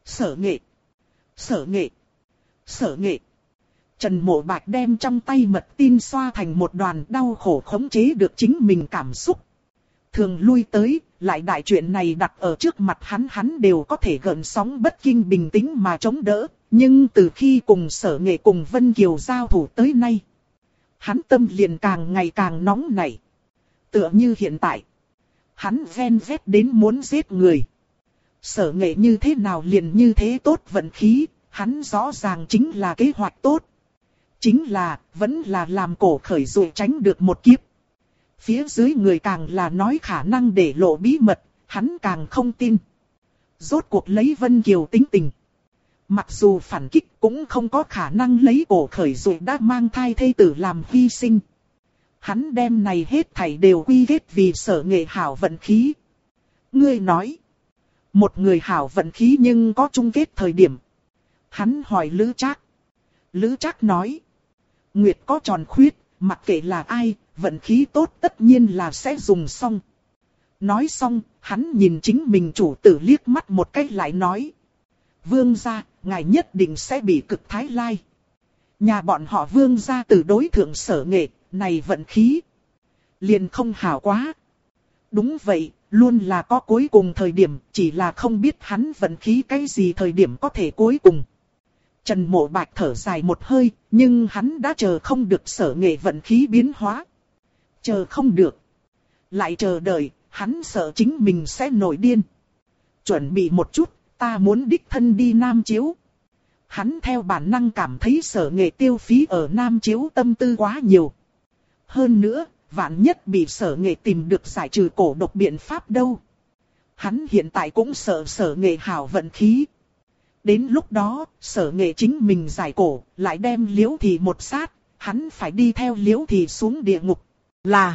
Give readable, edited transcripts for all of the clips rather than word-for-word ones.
Sở Nghệ, Sở Nghệ, Sở Nghệ. Trần Mộ Bạch đem trong tay mật tin xoa thành một đoàn, đau khổ khống chế được chính mình cảm xúc. Thường lui tới, lại đại chuyện này đặt ở trước mặt hắn đều có thể gợn sóng bất kinh bình tĩnh mà chống đỡ. Nhưng từ khi cùng Sở Nghệ cùng Vân Kiều giao thủ tới nay, hắn tâm liền càng ngày càng nóng nảy. Tựa như hiện tại, hắn ven vét đến muốn giết người. Sở Nghệ như thế nào liền như thế tốt vận khí, hắn rõ ràng chính là kế hoạch tốt. Chính là, vẫn là làm cổ khởi rồi tránh được một kiếp. Phía dưới người càng là nói khả năng để lộ bí mật, hắn càng không tin. Rốt cuộc lấy Vân Kiều tính tình. Mặc dù phản kích cũng không có khả năng lấy cổ khởi rồi đã mang thai thê tử làm hy sinh. Hắn đem này hết thảy đều quy kết vì Sở Nghệ hảo vận khí. Ngươi nói, một người hảo vận khí nhưng có chung kết thời điểm. Hắn hỏi Lữ Trác. Lữ Trác nói, nguyệt có tròn khuyết, mặc kệ là ai, vận khí tốt tất nhiên là sẽ dùng xong. Nói xong, hắn nhìn chính mình chủ tử liếc mắt một cái lại nói, Vương gia, ngài nhất định sẽ bị cực thái lai. Nhà bọn họ Vương gia từ đối thượng Sở Nghệ, này vận khí liền không hảo quá. Đúng vậy, luôn là có cuối cùng thời điểm, chỉ là không biết hắn vận khí cái gì thời điểm có thể cuối cùng. Trần Mộ Bạch thở dài một hơi, nhưng hắn đã chờ không được Sở Nghệ vận khí biến hóa. Chờ không được. Lại chờ đợi, hắn sợ chính mình sẽ nổi điên. Chuẩn bị một chút, ta muốn đích thân đi Nam Chiếu. Hắn theo bản năng cảm thấy Sở Nghệ tiêu phí ở Nam Chiếu tâm tư quá nhiều. Hơn nữa, vạn nhất bị Sở Nghệ tìm được giải trừ cổ độc biện pháp đâu. Hắn hiện tại cũng sợ Sở Nghệ hảo vận khí. Đến lúc đó, Sở Nghệ chính mình giải cổ, lại đem Liễu Thị một sát, hắn phải đi theo Liễu Thị xuống địa ngục. Là,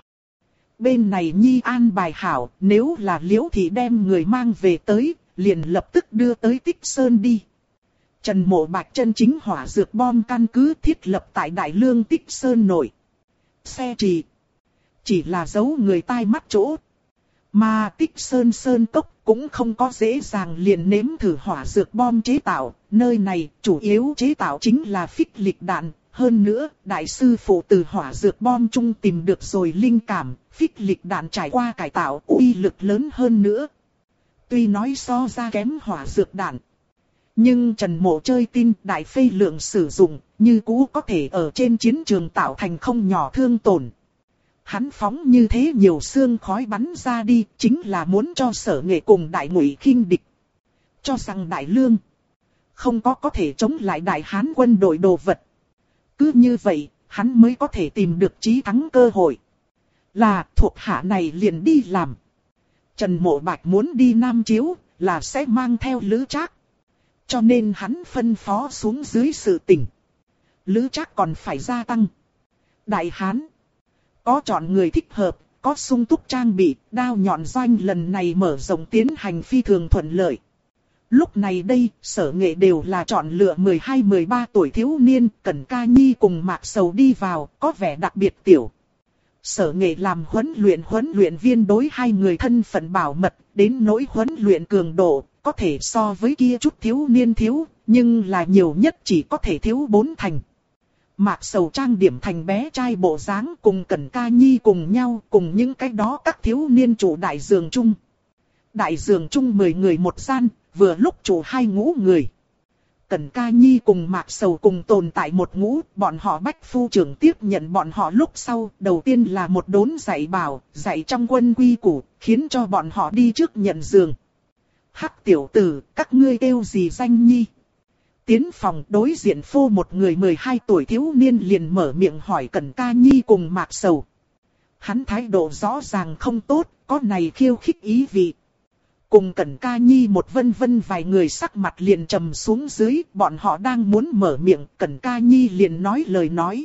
bên này Nhi an bài hảo, nếu là Liễu Thị đem người mang về tới, liền lập tức đưa tới Tích Sơn đi. Trần Mộ Bạch chân chính hỏa dược bom căn cứ thiết lập tại Đại Lương Tích Sơn nội. Xe chỉ là giấu người tai mắt chỗ. Mà Tích Sơn Sơn Cốc cũng không có dễ dàng liền nếm thử hỏa dược bom chế tạo. Nơi này chủ yếu chế tạo chính là phích lịch đạn. Hơn nữa, đại sư phụ từ hỏa dược bom chung tìm được rồi linh cảm. Phích lịch đạn trải qua cải tạo uy lực lớn hơn nữa. Tuy nói so ra kém hỏa dược đạn, nhưng Trần Mộ chơi tin đại phê lượng sử dụng, như cũ có thể ở trên chiến trường tạo thành không nhỏ thương tổn. Hắn phóng như thế nhiều xương khói bắn ra đi, chính là muốn cho Sở Nghệ cùng Đại Ngụy khinh địch. Cho rằng Đại Lương không có thể chống lại Đại Hán quân đội đồ vật. Cứ như vậy, hắn mới có thể tìm được chí thắng cơ hội. Là thuộc hạ này liền đi làm. Trần Mộ Bạch muốn đi Nam Chiếu, là sẽ mang theo Lữ Trác. Cho nên hắn phân phó xuống dưới sự tình. Lữ Trác còn phải gia tăng. Đại Hán có chọn người thích hợp, có sung túc trang bị, đao nhọn doanh lần này mở rộng tiến hành phi thường thuận lợi. Lúc này đây, Sở Nghệ đều là chọn lựa 12-13 tuổi thiếu niên, Cẩn Ca Nhi cùng Mạc Sầu đi vào, có vẻ đặc biệt tiểu. Sở Nghệ làm huấn luyện viên đối hai người thân phận bảo mật, đến nỗi huấn luyện cường độ, có thể so với kia chút thiếu niên thiếu, nhưng là nhiều nhất chỉ có thể thiếu 4 thành. Mạc Sầu trang điểm thành bé trai bộ dáng cùng Cẩn Ca Nhi cùng nhau, cùng những cái đó các thiếu niên chủ đại giường chung. Đại giường chung 10 người một gian, vừa lúc chủ 2 ngũ người. Cẩn Ca Nhi cùng Mạc Sầu cùng tồn tại một ngũ, bọn họ bách phu trưởng tiếp nhận bọn họ lúc sau, đầu tiên là một đốn dạy bảo, dạy trong quân quy củ, khiến cho bọn họ đi trước nhận giường. Hắc tiểu tử, các ngươi kêu gì danh nhi? Tiến phòng đối diện phô một người 12 tuổi thiếu niên liền mở miệng hỏi Cẩn Ca Nhi cùng Mạc Sầu. Hắn thái độ rõ ràng không tốt, có này khiêu khích ý vị. Cùng Cẩn Ca Nhi một vân vài người sắc mặt liền trầm xuống dưới, bọn họ đang muốn mở miệng, Cẩn Ca Nhi liền nói lời nói.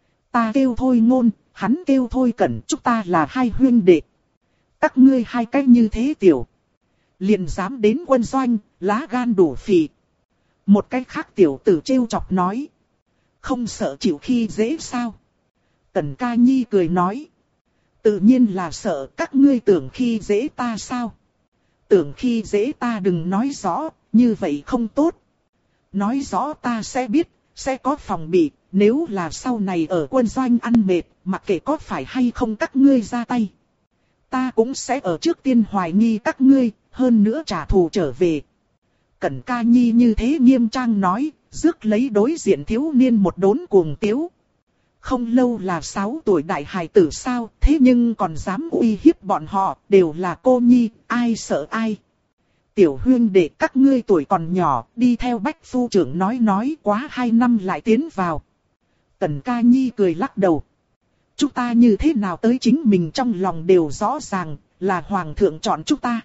Ta kêu Thôi Ngôn, hắn kêu Thôi Cẩn, chúng ta là hai huynh đệ. Các ngươi hai cái như thế tiểu, liền dám đến quân doanh, lá gan đủ phì. Một cái khác tiểu tử trêu chọc nói. Không sợ chịu khi dễ sao? Cẩn Ca Nhi cười nói. Tự nhiên là sợ, các ngươi tưởng khi dễ ta sao? Tưởng khi dễ ta đừng nói rõ, như vậy không tốt. Nói rõ ta sẽ biết, sẽ có phòng bị, nếu là sau này ở quân doanh ăn mệt, mặc kệ có phải hay không các ngươi ra tay. Ta cũng sẽ ở trước tiên hoài nghi các ngươi, hơn nữa trả thù trở về. Cẩn Ca Nhi như thế nghiêm trang nói, rước lấy đối diện thiếu niên một đốn cuồng tiếu. Không lâu là 6 tuổi đại hài tử sao, thế nhưng còn dám uy hiếp bọn họ, đều là cô nhi, ai sợ ai. Tiểu huyên đệ các ngươi tuổi còn nhỏ, đi theo Bách phu trưởng nói quá 2 năm lại tiến vào. Cẩn Ca Nhi cười lắc đầu. Chúng ta như thế nào tới chính mình trong lòng đều rõ ràng, là hoàng thượng chọn chúng ta.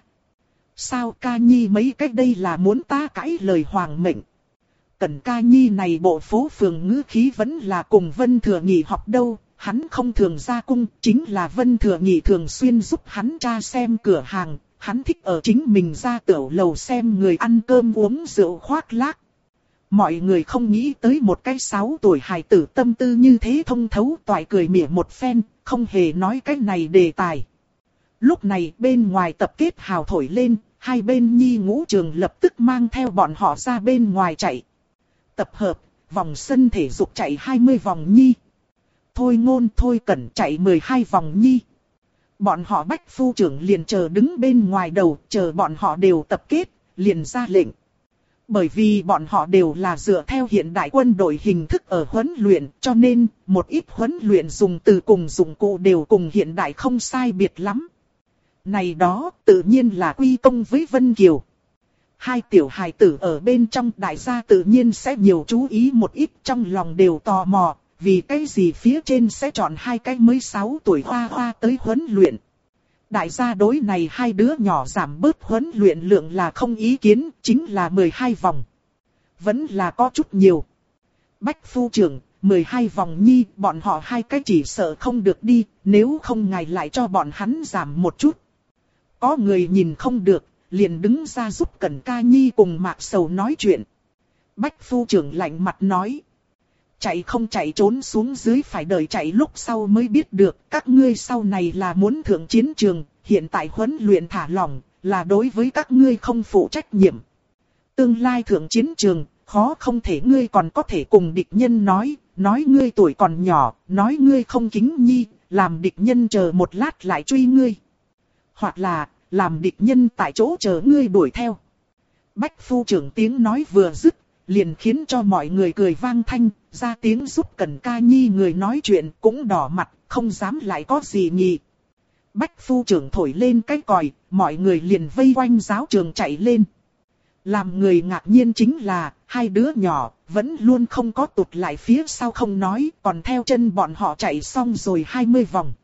Sao Ca Nhi mấy cách đây là muốn ta cãi lời hoàng mệnh. Cẩn Ca Nhi này bộ phố phường ngữ khí vẫn là cùng Vân Thừa Nhị học đâu, hắn không thường ra cung, chính là Vân Thừa Nhị thường xuyên giúp hắn tra xem cửa hàng, hắn thích ở chính mình ra tiểu lầu xem người ăn cơm uống rượu khoác lác. Mọi người không nghĩ tới một cái 6 tuổi hài tử tâm tư như thế thông thấu, toại cười mỉa một phen, không hề nói cái này đề tài. Lúc này bên ngoài tập kết hào thổi lên, hai bên nhi ngũ trường lập tức mang theo bọn họ ra bên ngoài chạy. Tập hợp, vòng sân thể dục chạy 20 vòng nhi. Thôi Ngôn Thôi Cẩn chạy 12 vòng nhi. Bọn họ Bách phu trưởng liền chờ đứng bên ngoài đầu, chờ bọn họ đều tập kết, liền ra lệnh. Bởi vì bọn họ đều là dựa theo hiện đại quân đội hình thức ở huấn luyện, cho nên một ít huấn luyện dùng từ cùng dụng cụ đều cùng hiện đại không sai biệt lắm. Này đó tự nhiên là quy công với Vân Kiều. Hai tiểu hài tử ở bên trong, đại gia tự nhiên sẽ nhiều chú ý một ít, trong lòng đều tò mò, vì cái gì phía trên sẽ chọn hai cái mới 6 tuổi hoa hoa tới huấn luyện. Đại gia đối này hai đứa nhỏ giảm bớt huấn luyện lượng là không ý kiến, chính là 12 vòng. Vẫn là có chút nhiều. Bách phu trưởng, 12 vòng nhi, bọn họ hai cái chỉ sợ không được đi, nếu không ngài lại cho bọn hắn giảm một chút. Có người nhìn không được, liền đứng ra giúp Cẩn Ca Nhi cùng Mạc Sầu nói chuyện. Bách phu trưởng lạnh mặt nói. Chạy không chạy trốn xuống dưới phải đợi chạy lúc sau mới biết được. Các ngươi sau này là muốn thượng chiến trường, hiện tại huấn luyện thả lỏng, là đối với các ngươi không phụ trách nhiệm. Tương lai thượng chiến trường, khó không thể ngươi còn có thể cùng địch nhân nói ngươi tuổi còn nhỏ, nói ngươi không kính nhi, làm địch nhân chờ một lát lại truy ngươi. Hoặc là, làm địch nhân tại chỗ chờ ngươi đuổi theo. Bách phu trưởng tiếng nói vừa dứt, liền khiến cho mọi người cười vang thanh, ra tiếng giúp Cẩn Ca Nhi người nói chuyện cũng đỏ mặt, không dám lại có gì nhỉ. Bách phu trưởng thổi lên cái còi, mọi người liền vây quanh giáo trường chạy lên. Làm người ngạc nhiên chính là, hai đứa nhỏ, vẫn luôn không có tụt lại phía sau không nói, còn theo chân bọn họ chạy xong rồi 20 vòng.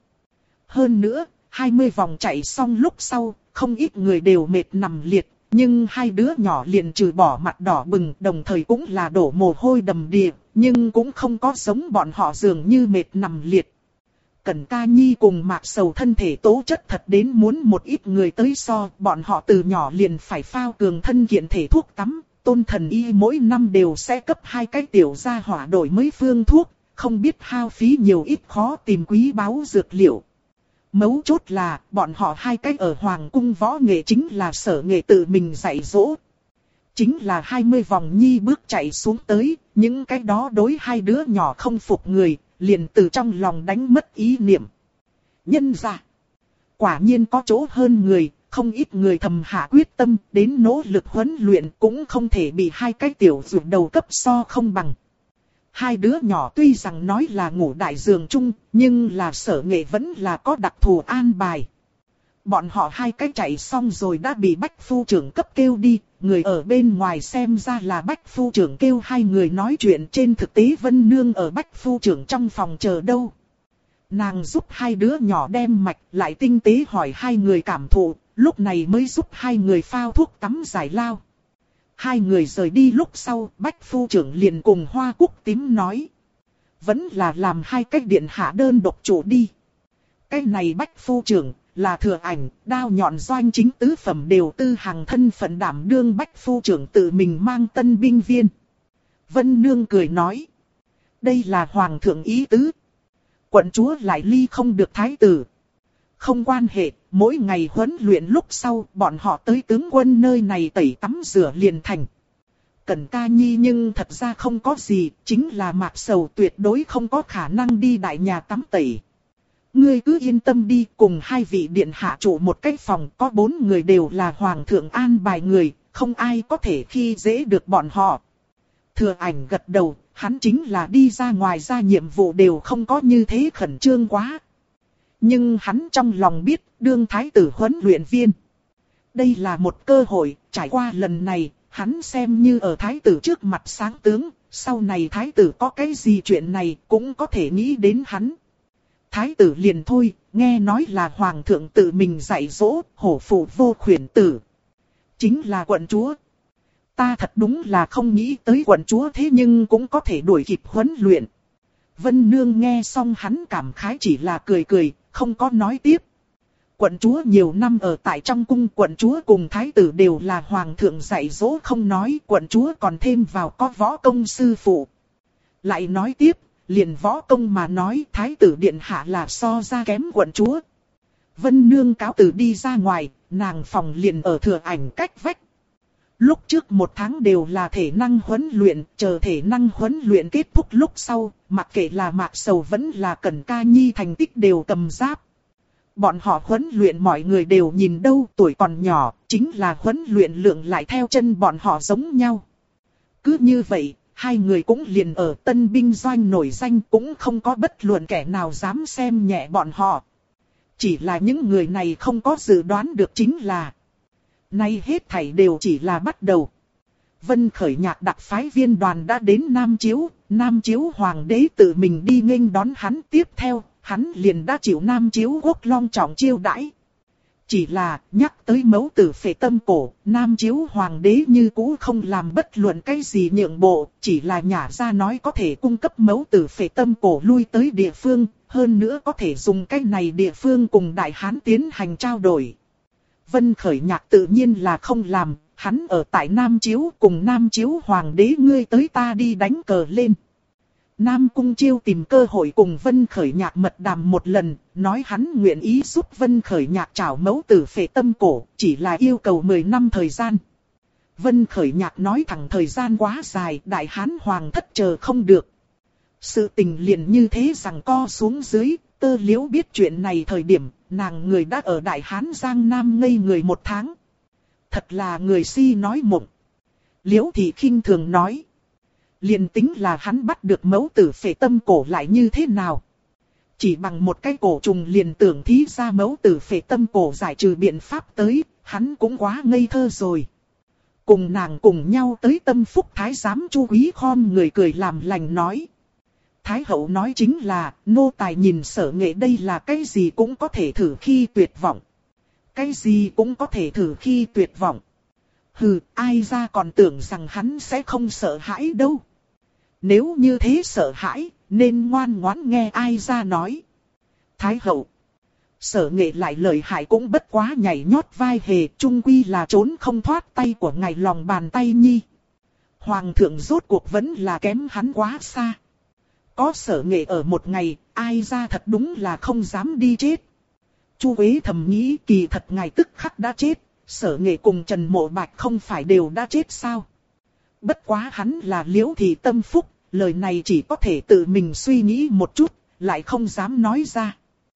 Hơn nữa, 20 vòng chạy xong lúc sau, không ít người đều mệt nằm liệt, nhưng hai đứa nhỏ liền trừ bỏ mặt đỏ bừng, đồng thời cũng là đổ mồ hôi đầm đìa, nhưng cũng không có giống bọn họ dường như mệt nằm liệt. Cẩn Ca Nhi cùng Mạc Sầu thân thể tố chất thật đến muốn một ít người tới so, bọn họ từ nhỏ liền phải phao cường thân kiện thể thuốc tắm, Tôn Thần Y mỗi năm đều sẽ cấp 2 cái tiểu gia hỏa đổi mới phương thuốc, không biết hao phí nhiều ít khó tìm quý báu dược liệu. Mấu chốt là, bọn họ hai cái ở Hoàng cung võ nghệ chính là Sở Nghệ tự mình dạy dỗ. Chính là 20 vòng nhi bước chạy xuống tới, những cái đó đối hai đứa nhỏ không phục người, liền từ trong lòng đánh mất ý niệm. Nhân ra, quả nhiên có chỗ hơn người, không ít người thầm hạ quyết tâm, đến nỗ lực huấn luyện cũng không thể bị hai cái tiểu ruột đầu cấp so không bằng. Hai đứa nhỏ tuy rằng nói là ngủ đại giường chung, nhưng là Sở Nghệ vẫn là có đặc thù an bài. Bọn họ hai cái chạy xong rồi đã bị Bách phu trưởng cấp kêu đi, người ở bên ngoài xem ra là Bách phu trưởng kêu hai người nói chuyện, trên thực tế Vân Nương ở Bách phu trưởng trong phòng chờ đâu. Nàng giúp hai đứa nhỏ đem mạch, lại tinh tế hỏi hai người cảm thụ, lúc này mới giúp hai người phao thuốc tắm giải lao. Hai người rời đi lúc sau, Bách phu trưởng liền cùng Hoa Cúc Tím nói. Vẫn là làm hai cách điện hạ đơn độc chủ đi. Cái này Bách phu trưởng, là Thừa Ảnh, Đao Nhọn doanh chính tứ phẩm đều tư hàng thân phận đảm đương Bách phu trưởng tự mình mang tân binh viên. Vân Nương cười nói. Đây là Hoàng thượng ý tứ. Quận chúa lại ly không được thái tử. Không quan hệ, mỗi ngày huấn luyện lúc sau bọn họ tới tướng quân nơi này tẩy tắm rửa liền thành. Cẩn Ca Nhi nhưng thật ra không có gì, chính là Mạc Sầu tuyệt đối không có khả năng đi đại nhà tắm tẩy. Ngươi cứ yên tâm đi, cùng hai vị điện hạ trụ một cái phòng, có 4 người đều là hoàng thượng an bài người, không ai có thể khi dễ được bọn họ. Thừa Ảnh gật đầu, hắn chính là đi ra ngoài ra nhiệm vụ đều không có như thế khẩn trương quá. Nhưng hắn trong lòng biết, đương thái tử huấn luyện viên. Đây là một cơ hội, trải qua lần này, hắn xem như ở thái tử trước mặt sáng tướng, sau này thái tử có cái gì chuyện này cũng có thể nghĩ đến hắn. Thái tử liền thôi, nghe nói là hoàng thượng tự mình dạy dỗ, hổ phụ vô khuyển tử. Chính là quận chúa. Ta thật đúng là không nghĩ tới quận chúa thế nhưng cũng có thể đuổi kịp huấn luyện. Vân Nương nghe xong hắn cảm khái chỉ là cười cười, không có nói tiếp. Quận chúa nhiều năm ở tại trong cung, quận chúa cùng thái tử đều là hoàng thượng dạy dỗ không nói, quận chúa còn thêm vào có võ công sư phụ. Lại nói tiếp, liền võ công mà nói thái tử điện hạ là so ra kém quận chúa. Vân Nương cáo từ đi ra ngoài, nàng phòng liền ở Thừa Ảnh cách vách. Lúc trước 1 tháng đều là thể năng huấn luyện, chờ thể năng huấn luyện kết thúc lúc sau, mặc kệ là Mạc Sầu vẫn là Cẩn Ca Nhi thành tích đều cầm giáp. Bọn họ huấn luyện mọi người đều nhìn đâu, tuổi còn nhỏ, chính là huấn luyện lượng lại theo chân bọn họ giống nhau. Cứ như vậy, hai người cũng liền ở tân binh doanh nổi danh, cũng không có bất luận kẻ nào dám xem nhẹ bọn họ. Chỉ là những người này không có dự đoán được chính là nay hết thảy đều chỉ là bắt đầu. Vân Khởi Nhạc đặc phái viên đoàn đã đến Nam Chiếu hoàng đế tự mình đi nghênh đón hắn, tiếp theo, hắn liền đã chịu Nam Chiếu quốc long trọng chiêu đãi. Chỉ là, nhắc tới mẫu tử phệ tâm cổ, Nam Chiếu hoàng đế như cũ không làm bất luận cái gì nhượng bộ, chỉ là nhả ra nói có thể cung cấp mẫu tử phệ tâm cổ lui tới địa phương, hơn nữa có thể dùng cái này địa phương cùng Đại Hán tiến hành trao đổi. Vân Khởi Nhạc tự nhiên là không làm, hắn ở tại Nam Chiếu cùng Nam Chiếu hoàng đế ngươi tới ta đi đánh cờ lên. Nam Cung Chiêu tìm cơ hội cùng Vân Khởi Nhạc mật đàm một lần, nói hắn nguyện ý giúp Vân Khởi Nhạc trảo mẫu tử phệ tâm cổ, chỉ là yêu cầu 10 năm thời gian. Vân Khởi Nhạc nói thẳng thời gian quá dài, Đại Hán hoàng thất chờ không được. Sự tình liền như thế rằng co xuống dưới, Tơ Liễu biết chuyện này thời điểm, nàng người đã ở Đại Hán Giang Nam ngây người 1 tháng. Thật là người si nói mộng. Liễu Thị khinh thường nói. Liền tính là hắn bắt được mẫu tử phệ tâm cổ lại như thế nào. Chỉ bằng một cái cổ trùng liền tưởng thí ra mẫu tử phệ tâm cổ giải trừ biện pháp tới, hắn cũng quá ngây thơ rồi. Cùng nàng cùng nhau tới Tâm Phúc Thái giám Chu Quý khom người cười làm lành nói. Thái hậu nói chính là, nô tài nhìn Sở Nghệ đây là cái gì cũng có thể thử khi tuyệt vọng. Cái gì cũng có thể thử khi tuyệt vọng. Hừ, ai ra còn tưởng rằng hắn sẽ không sợ hãi đâu. Nếu như thế sợ hãi, nên ngoan ngoãn nghe ai ra nói. Thái hậu. Sở Nghệ lại lợi hại cũng bất quá nhảy nhót vai hề, chung quy là trốn không thoát tay của ngài lòng bàn tay nhi. Hoàng thượng rốt cuộc vẫn là kém hắn quá xa. Có Sở Nghệ ở một ngày, ai ra thật đúng là không dám đi chết. Chu Quế thầm nghĩ kỳ thật ngài tức khắc đã chết, Sở Nghệ cùng Trần Mộ Bạch không phải đều đã chết sao. Bất quá hắn là Liễu Thị tâm phúc, lời này chỉ có thể tự mình suy nghĩ một chút, lại không dám nói ra.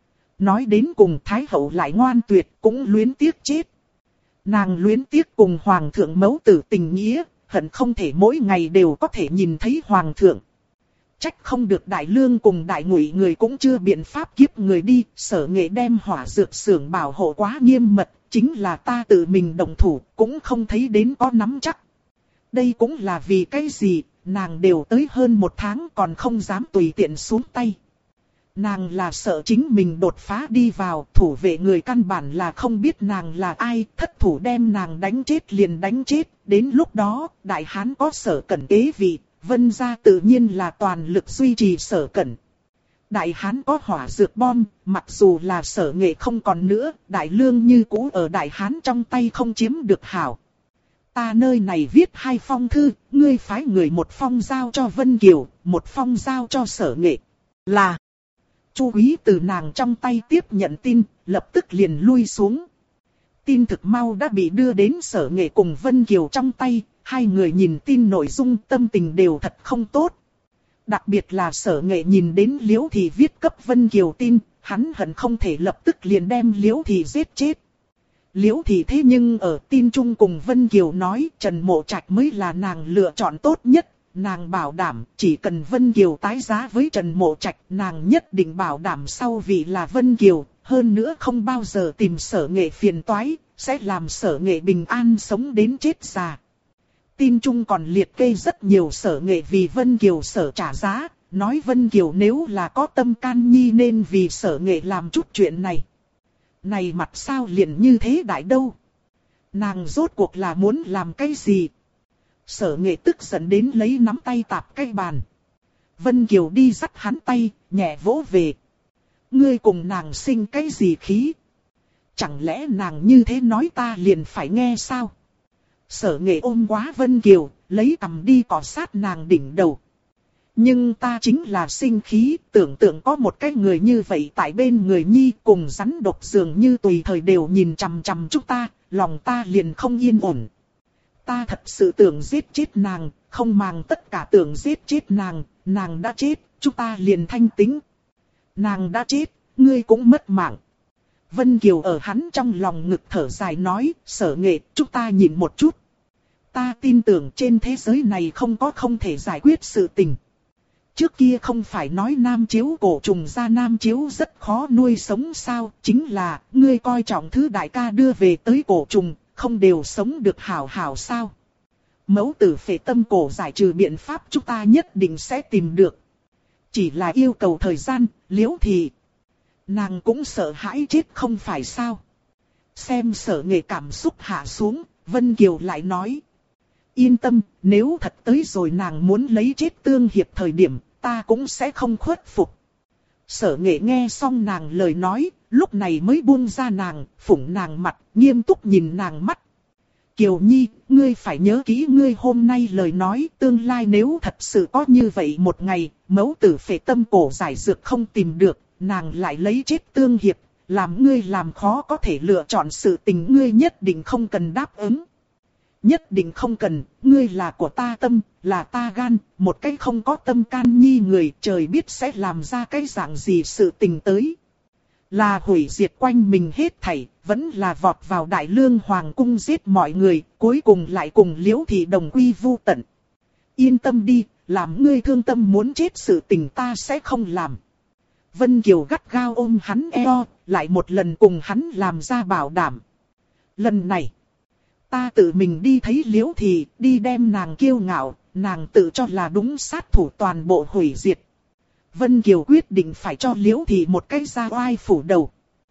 Nói đến cùng Thái hậu lại ngoan tuyệt, cũng luyến tiếc chết. Nàng luyến tiếc cùng Hoàng thượng mẫu tử tình nghĩa, hận không thể mỗi ngày đều có thể nhìn thấy Hoàng thượng. Trách không được Đại Lương cùng Đại Ngụy người cũng chưa biện pháp kiếp người đi, Sở Nghệ đem hỏa dược xưởng bảo hộ quá nghiêm mật, chính là ta tự mình động thủ, cũng không thấy đến có nắm chắc. Đây cũng là vì cái gì, nàng đều tới hơn 1 tháng còn không dám tùy tiện xuống tay. Nàng là sợ chính mình đột phá đi vào, thủ vệ người căn bản là không biết nàng là ai, thất thủ đem nàng đánh chết liền đánh chết, đến lúc đó, Đại Hán có Sở Cẩn kế vị, Vân gia tự nhiên là toàn lực duy trì Sở Cẩn. Đại Hán có hỏa dược bom, mặc dù là Sở Nghệ không còn nữa, Đại Lương như cũ ở Đại Hán trong tay không chiếm được hảo. Ta nơi này viết 2 phong thư, ngươi phái người 1 phong giao cho Vân Kiều, 1 phong giao cho Sở Nghệ. Là Chu Quý từ nàng trong tay tiếp nhận tin, lập tức liền lui xuống. Tin thực mau đã bị đưa đến Sở Nghệ cùng Vân Kiều trong tay, hai người nhìn tin nội dung tâm tình đều thật không tốt. Đặc biệt là Sở Nghệ nhìn đến Liễu Thị viết cấp Vân Kiều tin, hắn hận không thể lập tức liền đem Liễu Thị giết chết. Liễu Thị thế nhưng ở tin chung cùng Vân Kiều nói Trần Mộ Trạch mới là nàng lựa chọn tốt nhất. Nàng bảo đảm chỉ cần Vân Kiều tái giá với Trần Mộ Trạch, nàng nhất định bảo đảm sau vì là Vân Kiều, hơn nữa không bao giờ tìm Sở Nghệ phiền toái, sẽ làm Sở Nghệ bình an sống đến chết già. Tin chung còn liệt kê rất nhiều Sở Nghệ vì Vân Kiều sở trả giá, nói Vân Kiều nếu là có tâm can nhi nên vì Sở Nghệ làm chút chuyện này. Này mặt sao liền như thế đại đâu? Nàng rốt cuộc là muốn làm cái gì? Sở Nghệ tức giận đến lấy nắm tay tạp cái bàn. Vân Kiều đi dắt hắn tay, nhẹ vỗ về. Ngươi cùng nàng sinh cái gì khí? Chẳng lẽ nàng như thế nói ta liền phải nghe sao? Sở Nghệ ôm quá Vân Kiều, lấy cằm đi cọ sát nàng đỉnh đầu. Nhưng ta chính là sinh khí, tưởng tượng có một cái người như vậy tại bên người nhi cùng rắn độc dường như tùy thời đều nhìn chằm chằm chúng ta, lòng ta liền không yên ổn. Ta thật sự tưởng giết chết nàng, không màng tất cả tưởng giết chết nàng, nàng đã chết, chúng ta liền thanh tĩnh. Nàng đã chết, ngươi cũng mất mạng. Vân Kiều ở hắn trong lòng ngực thở dài nói, Sở Nghệ, chúng ta nhìn một chút. Ta tin tưởng trên thế giới này không có không thể giải quyết sự tình. Trước kia không phải nói nam chiếu cổ trùng ra nam chiếu rất khó nuôi sống sao, chính là, ngươi coi trọng thứ đại ca đưa về tới cổ trùng, không đều sống được hảo hảo sao. Mẫu tử phệ tâm cổ giải trừ biện pháp chúng ta nhất định sẽ tìm được. Chỉ là yêu cầu thời gian, Liễu Thị. Nàng cũng sợ hãi chết không phải sao. Xem Sở Nghệ cảm xúc hạ xuống, Vân Kiều lại nói. Yên tâm, nếu thật tới rồi nàng muốn lấy chết tương hiệp thời điểm, ta cũng sẽ không khuất phục. Sở Nghệ nghe xong nàng lời nói, lúc này mới buông ra nàng, phủng nàng mặt, nghiêm túc nhìn nàng mắt. Kiều Nhi, ngươi phải nhớ kỹ ngươi hôm nay lời nói, tương lai nếu thật sự có như vậy một ngày, mẫu tử phệ tâm cổ giải dược không tìm được, nàng lại lấy chết tương hiệp, làm ngươi làm khó có thể lựa chọn sự tình ngươi nhất định không cần đáp ứng. Nhất định không cần, ngươi là của ta tâm, là ta gan, một cái không có tâm can nhi người trời biết sẽ làm ra cái dạng gì sự tình tới. Là hủy diệt quanh mình hết thảy, vẫn là vọt vào Đại Lương Hoàng cung giết mọi người, cuối cùng lại cùng Liễu Thị đồng quy vu tận. Yên tâm đi, làm ngươi thương tâm muốn chết sự tình ta sẽ không làm. Vân Kiều gắt gao ôm hắn eo, lại một lần cùng hắn làm ra bảo đảm. Lần này, ta tự mình đi thấy Liễu Thị, đi đem nàng kiêu ngạo, nàng tự cho là đúng sát thủ toàn bộ hủy diệt. Vân Kiều quyết định phải cho Liễu Thị một cái ra oai phủ đầu.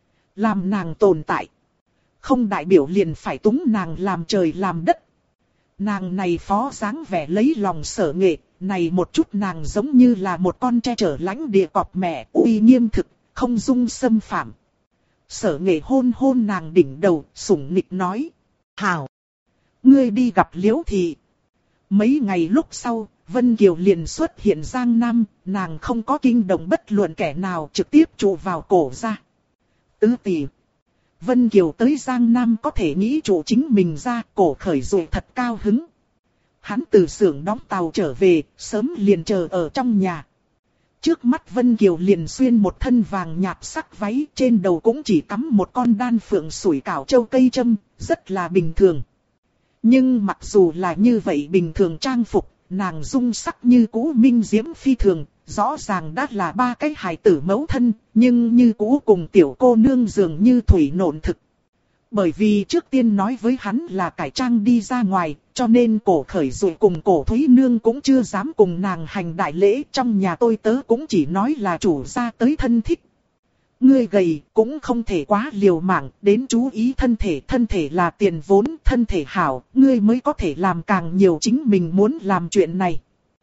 Làm nàng tồn tại. Không đại biểu liền phải túng nàng làm trời làm đất. Nàng này phó dáng vẻ lấy lòng Sở Nghệ, này một chút nàng giống như là một con tre chở lãnh địa cọp mẹ, uy nghiêm thực, không dung xâm phạm. Sở Nghệ hôn hôn nàng đỉnh đầu, sủng nịch nói. Hảo! Ngươi đi gặp Liễu Thị. Mấy ngày lúc sau, Vân Kiều liền xuất hiện Giang Nam, nàng không có kinh động bất luận kẻ nào trực tiếp trụ vào cổ ra. Tứ tỷ. Vân Kiều tới Giang Nam có thể nghĩ trụ chính mình ra, cổ khởi rồi thật cao hứng. Hắn từ xưởng đóng tàu trở về, sớm liền chờ ở trong nhà. Trước mắt Vân Kiều liền xuyên một thân vàng nhạt sắc váy, trên đầu cũng chỉ cắm một con đan phượng sủi cảo châu cây châm, rất là bình thường. Nhưng mặc dù là như vậy bình thường trang phục, nàng dung sắc như cũ minh diễm phi thường, rõ ràng đã là ba cái hài tử mẫu thân, nhưng như cũ cùng tiểu cô nương dường như thủy nộn thực. Bởi vì trước tiên nói với hắn là cải trang đi ra ngoài, cho nên cổ khởi rồi cùng cổ Thúy Nương cũng chưa dám cùng nàng hành đại lễ, trong nhà tôi tớ cũng chỉ nói là chủ gia tới thân thích. Ngươi gầy cũng không thể quá liều mạng, đến chú ý thân thể là tiền vốn, thân thể hảo, ngươi mới có thể làm càng nhiều chính mình muốn làm chuyện này.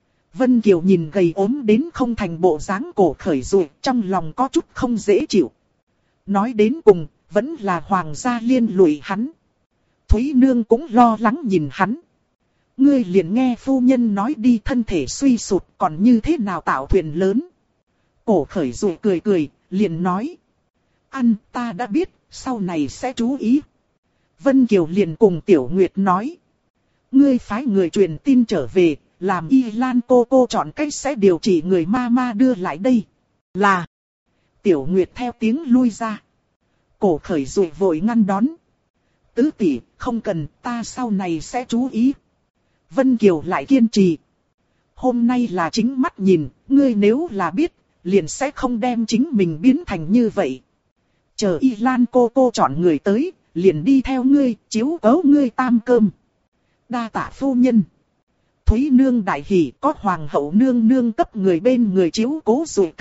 Vân Kiều nhìn gầy ốm đến không thành bộ dáng cổ khởi rồi, trong lòng có chút không dễ chịu. Nói đến cùng, vẫn là hoàng gia liên lụy hắn. Thúy Nương cũng lo lắng nhìn hắn. Ngươi liền nghe phu nhân nói đi, thân thể suy sụt còn như thế nào tạo thuyền lớn. Cổ Khởi Dụ cười cười, liền nói. Ăn, ta đã biết, sau này sẽ chú ý. Vân Kiều liền cùng Tiểu Nguyệt nói. Ngươi phái người truyền tin trở về, làm Y Lan cô chọn cách sẽ điều trị người ma đưa lại đây. Là. Tiểu Nguyệt theo tiếng lui ra. Cổ Khởi Dụ vội ngăn đón. Tứ tỷ, không cần, ta sau này sẽ chú ý. Vân Kiều lại kiên trì. Hôm nay là chính mắt nhìn, ngươi nếu là biết, liền sẽ không đem chính mình biến thành như vậy. Chờ Y Lan cô chọn người tới, liền đi theo ngươi, chiếu cố ngươi tam cơm. Đa tạ phu nhân. Thúy nương đại hỉ, có hoàng hậu nương nương cấp người bên người chiếu cố rồi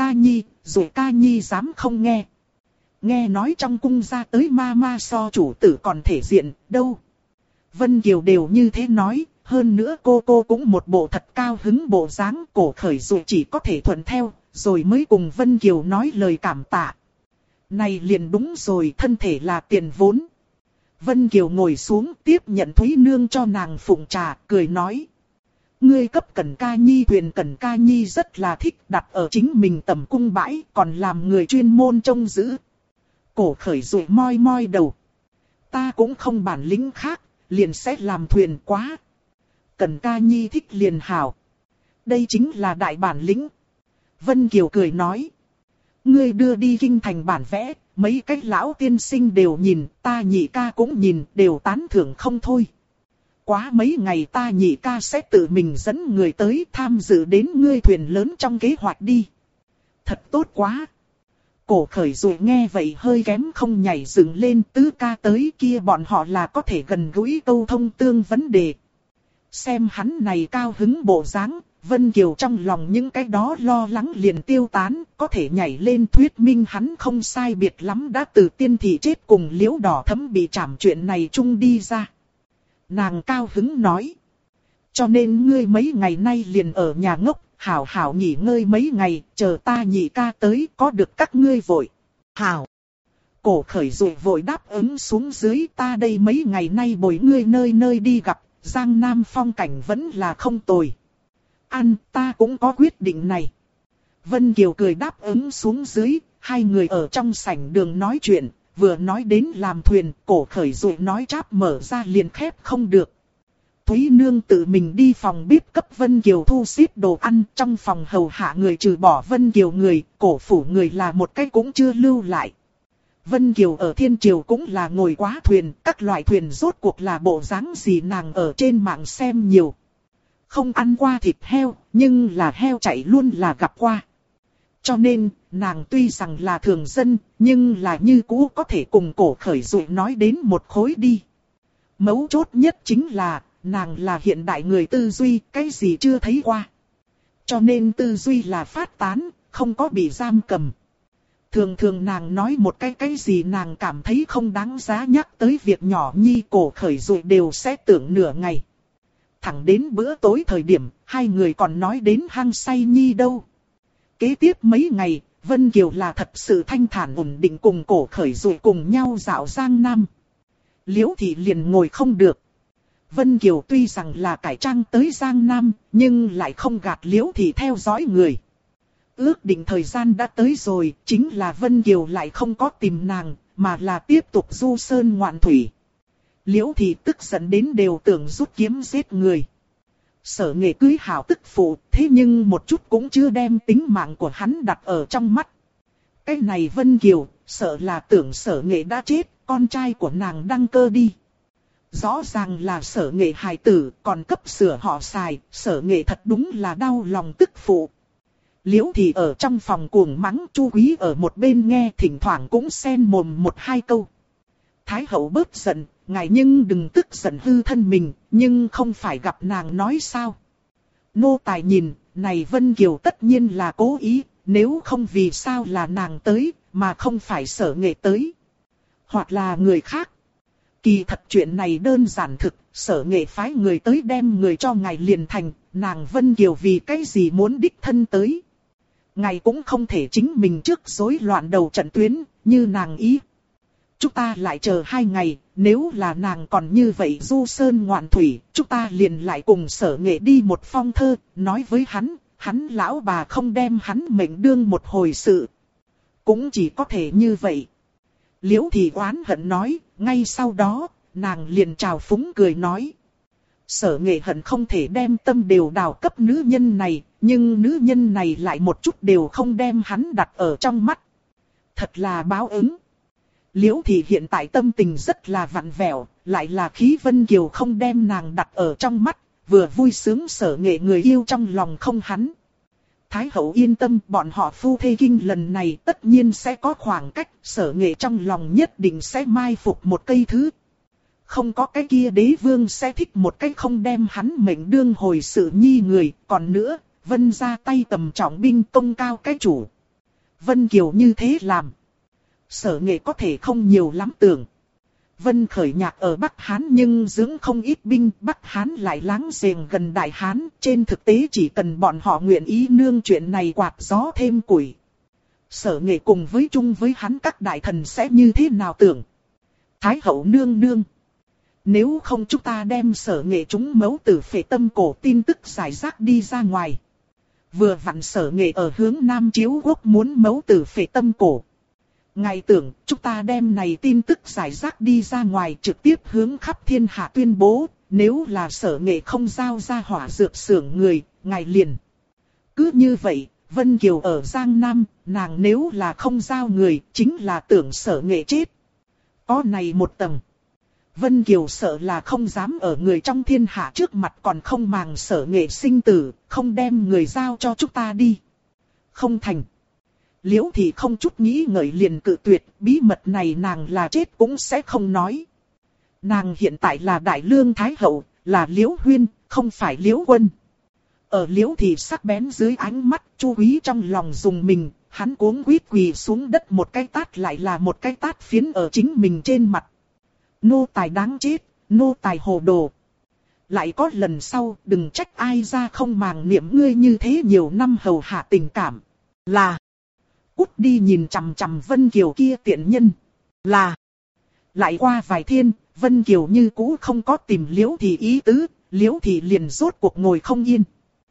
ca nhi dám không nghe. Nghe nói trong cung ra tới ma so chủ tử còn thể diện, đâu. Vân Kiều đều như thế nói, hơn nữa cô cũng một bộ thật cao hứng bộ dáng. Cổ Khởi Dụ chỉ có thể thuận theo, rồi mới cùng Vân Kiều nói lời cảm tạ. Này liền đúng rồi, thân thể là tiền vốn. Vân Kiều ngồi xuống tiếp nhận Thúy nương cho nàng phụng trà, cười nói. Ngươi cấp Cẩn Ca Nhi thuyền Cẩn Ca Nhi rất là thích, đặt ở chính mình tầm cung bãi, còn làm người chuyên môn trông giữ. Cổ Khởi Dụ moi đầu. Ta cũng không bản lĩnh khác, liền sẽ làm thuyền quá. Cẩn Ca Nhi thích liền hảo. Đây chính là đại bản lĩnh. Vân Kiều cười nói. Ngươi đưa đi kinh thành bản vẽ, mấy cái lão tiên sinh đều nhìn, ta nhị ca cũng nhìn, đều tán thưởng không thôi. Quá mấy ngày ta nhị ca sẽ tự mình dẫn người tới tham dự đến ngươi thuyền lớn trong kế hoạch đi. Thật tốt quá. Cổ Khởi Dụ nghe vậy hơi kém không nhảy dựng lên, tứ ca tới kia bọn họ là có thể gần gũi câu thông tương vấn đề. Xem hắn này cao hứng bộ dáng, Vân Kiều trong lòng những cái đó lo lắng liền tiêu tán, có thể nhảy lên thuyết minh hắn không sai biệt lắm đã từ tiên thị chết cùng Liễu Đỏ Thấm bị trảm chuyện này chung đi ra. Nàng cao hứng nói. Cho nên ngươi mấy ngày nay liền ở nhà ngốc, hảo hảo nghỉ ngơi mấy ngày, chờ ta nhị ca tới, có được các ngươi vội. Hảo. Cổ Khởi Dụ vội đáp ứng xuống dưới, ta đây mấy ngày nay bồi ngươi nơi nơi đi gặp, Giang Nam phong cảnh vẫn là không tồi. Ăn, ta cũng có quyết định này. Vân Kiều cười đáp ứng xuống dưới, hai người ở trong sảnh đường nói chuyện, vừa nói đến làm thuyền, Cổ Khởi Dụ nói cháp mở ra liền khép không được. Thúy nương tự mình đi phòng bếp cấp Vân Kiều thu xếp đồ ăn, trong phòng hầu hạ người trừ bỏ Vân Kiều người, Cổ phủ người là một cái cũng chưa lưu lại. Vân Kiều ở Thiên Triều cũng là ngồi quá thuyền, các loại thuyền rốt cuộc là bộ dáng gì nàng ở trên mạng xem nhiều. Không ăn qua thịt heo, nhưng là heo chạy luôn là gặp qua. Cho nên, nàng tuy rằng là thường dân, nhưng là như cũ có thể cùng Cổ Khởi Dụ nói đến một khối đi. Mấu chốt nhất chính là, nàng là hiện đại người tư duy, cái gì chưa thấy qua. Cho nên tư duy là phát tán, không có bị giam cầm. Thường thường nàng nói một cái gì nàng cảm thấy không đáng giá nhắc tới việc nhỏ nhi, Cổ Khởi Dụ đều sẽ tưởng nửa ngày. Thẳng đến bữa tối thời điểm, hai người còn nói đến hăng say nhi đâu. Kế tiếp mấy ngày, Vân Kiều là thật sự thanh thản ổn định cùng Cổ Khởi Dụ cùng nhau dạo Giang Nam. Liễu Thị liền ngồi không được. Vân Kiều tuy rằng là cải trang tới Giang Nam, nhưng lại không gạt Liễu Thị theo dõi người. Ước định thời gian đã tới rồi, chính là Vân Kiều lại không có tìm nàng, mà là tiếp tục du sơn ngoạn thủy. Liễu Thị tức giận đến đều tưởng rút kiếm giết người. Sở Nghệ cưới hảo tức phụ, thế nhưng một chút cũng chưa đem tính mạng của hắn đặt ở trong mắt. Cái này Vân Kiều, sợ là tưởng Sở Nghệ đã chết, con trai của nàng đăng cơ đi. Rõ ràng là Sở Nghệ hài tử, còn cấp sửa họ xài, Sở Nghệ thật đúng là đau lòng tức phụ. Liễu Thị ở trong phòng cuồng mắng, Chu Quý ở một bên nghe thỉnh thoảng cũng xen mồm một hai câu. Thái hậu bớt giận, ngài nhưng đừng tức giận hư thân mình, nhưng không phải gặp nàng nói sao. Nô tài nhìn, này Vân Kiều tất nhiên là cố ý, nếu không vì sao là nàng tới, mà không phải Sở Nghệ tới. Hoặc là người khác. Kỳ thật chuyện này đơn giản thực, Sở Nghệ phái người tới đem người cho ngài liền thành, nàng Vân Kiều vì cái gì muốn đích thân tới. Ngài cũng không thể chính mình trước rối loạn đầu trận tuyến, như nàng ý. Chúng ta lại chờ 2 ngày, nếu là nàng còn như vậy du sơn ngoạn thủy, chúng ta liền lại cùng Sở Nghệ đi một phong thơ, nói với hắn, hắn lão bà không đem hắn mệnh đương một hồi sự. Cũng chỉ có thể như vậy. Liễu Thị oán hận nói, ngay sau đó, nàng liền chào phúng cười nói. Sở Nghệ hận không thể đem tâm đều đào cấp nữ nhân này, nhưng nữ nhân này lại một chút đều không đem hắn đặt ở trong mắt. Thật là báo ứng. Liễu Thị hiện tại tâm tình rất là vặn vẹo, lại là khí Vân Kiều không đem nàng đặt ở trong mắt, vừa vui sướng Sở Nghệ người yêu trong lòng không hắn. Thái hậu yên tâm, bọn họ phu thê kinh lần này tất nhiên sẽ có khoảng cách, Sở Nghệ trong lòng nhất định sẽ mai phục một cây thứ. Không có cái kia đế vương sẽ thích một cái không đem hắn mệnh đương hồi sự nhi người, còn nữa, Vân ra tay tầm trọng binh công cao cái chủ. Vân Kiều như thế làm. Sở Nghệ có thể không nhiều lắm tưởng. Vân khởi nhạc ở Bắc Hán nhưng dưỡng không ít binh, Bắc Hán lại láng giềng gần Đại Hán, trên thực tế chỉ cần bọn họ nguyện ý nương chuyện này quạt gió thêm củi. Sở Nghệ cùng với chung với hắn các đại thần sẽ như thế nào tưởng? Thái hậu nương nương. Nếu không chúng ta đem Sở Nghệ chúng mấu tử phệ tâm cổ tin tức giải rác đi ra ngoài. Vừa vặn Sở Nghệ ở hướng Nam Chiếu Quốc muốn mấu tử phệ tâm cổ. Ngài tưởng chúng ta đem này tin tức giải rác đi ra ngoài trực tiếp hướng khắp thiên hạ tuyên bố, nếu là Sở Nghệ không giao ra hỏa dược xưởng người, ngài liền. Cứ như vậy, Vân Kiều ở Giang Nam, nàng nếu là không giao người, chính là tưởng Sở Nghệ chết. Có này một tầng. Vân Kiều sợ là không dám ở người trong thiên hạ trước mặt còn không màng Sở Nghệ sinh tử, không đem người giao cho chúng ta đi. Không thành. Liễu Thị không chút nghĩ ngợi liền cự tuyệt, bí mật này nàng là chết cũng sẽ không nói. Nàng hiện tại là Đại Lương Thái Hậu, là Liễu Huyên, không phải Liễu Quân. Ở Liễu Thị sắc bén dưới ánh mắt, Chu Quý trong lòng dùng mình, hắn cuống quýt quỳ xuống đất một cái tát lại là một cái tát phiến ở chính mình trên mặt. Nô tài đáng chết, nô tài hồ đồ. Lại có lần sau, đừng trách ai ra không màng niệm ngươi như thế nhiều năm hầu hạ tình cảm. Là. Cút đi nhìn chằm chằm Vân Kiều kia tiện nhân. Là. Lại qua vài thiên, Vân Kiều như cũ không có tìm Liễu Thị ý tứ, Liễu Thị liền rốt cuộc ngồi không yên.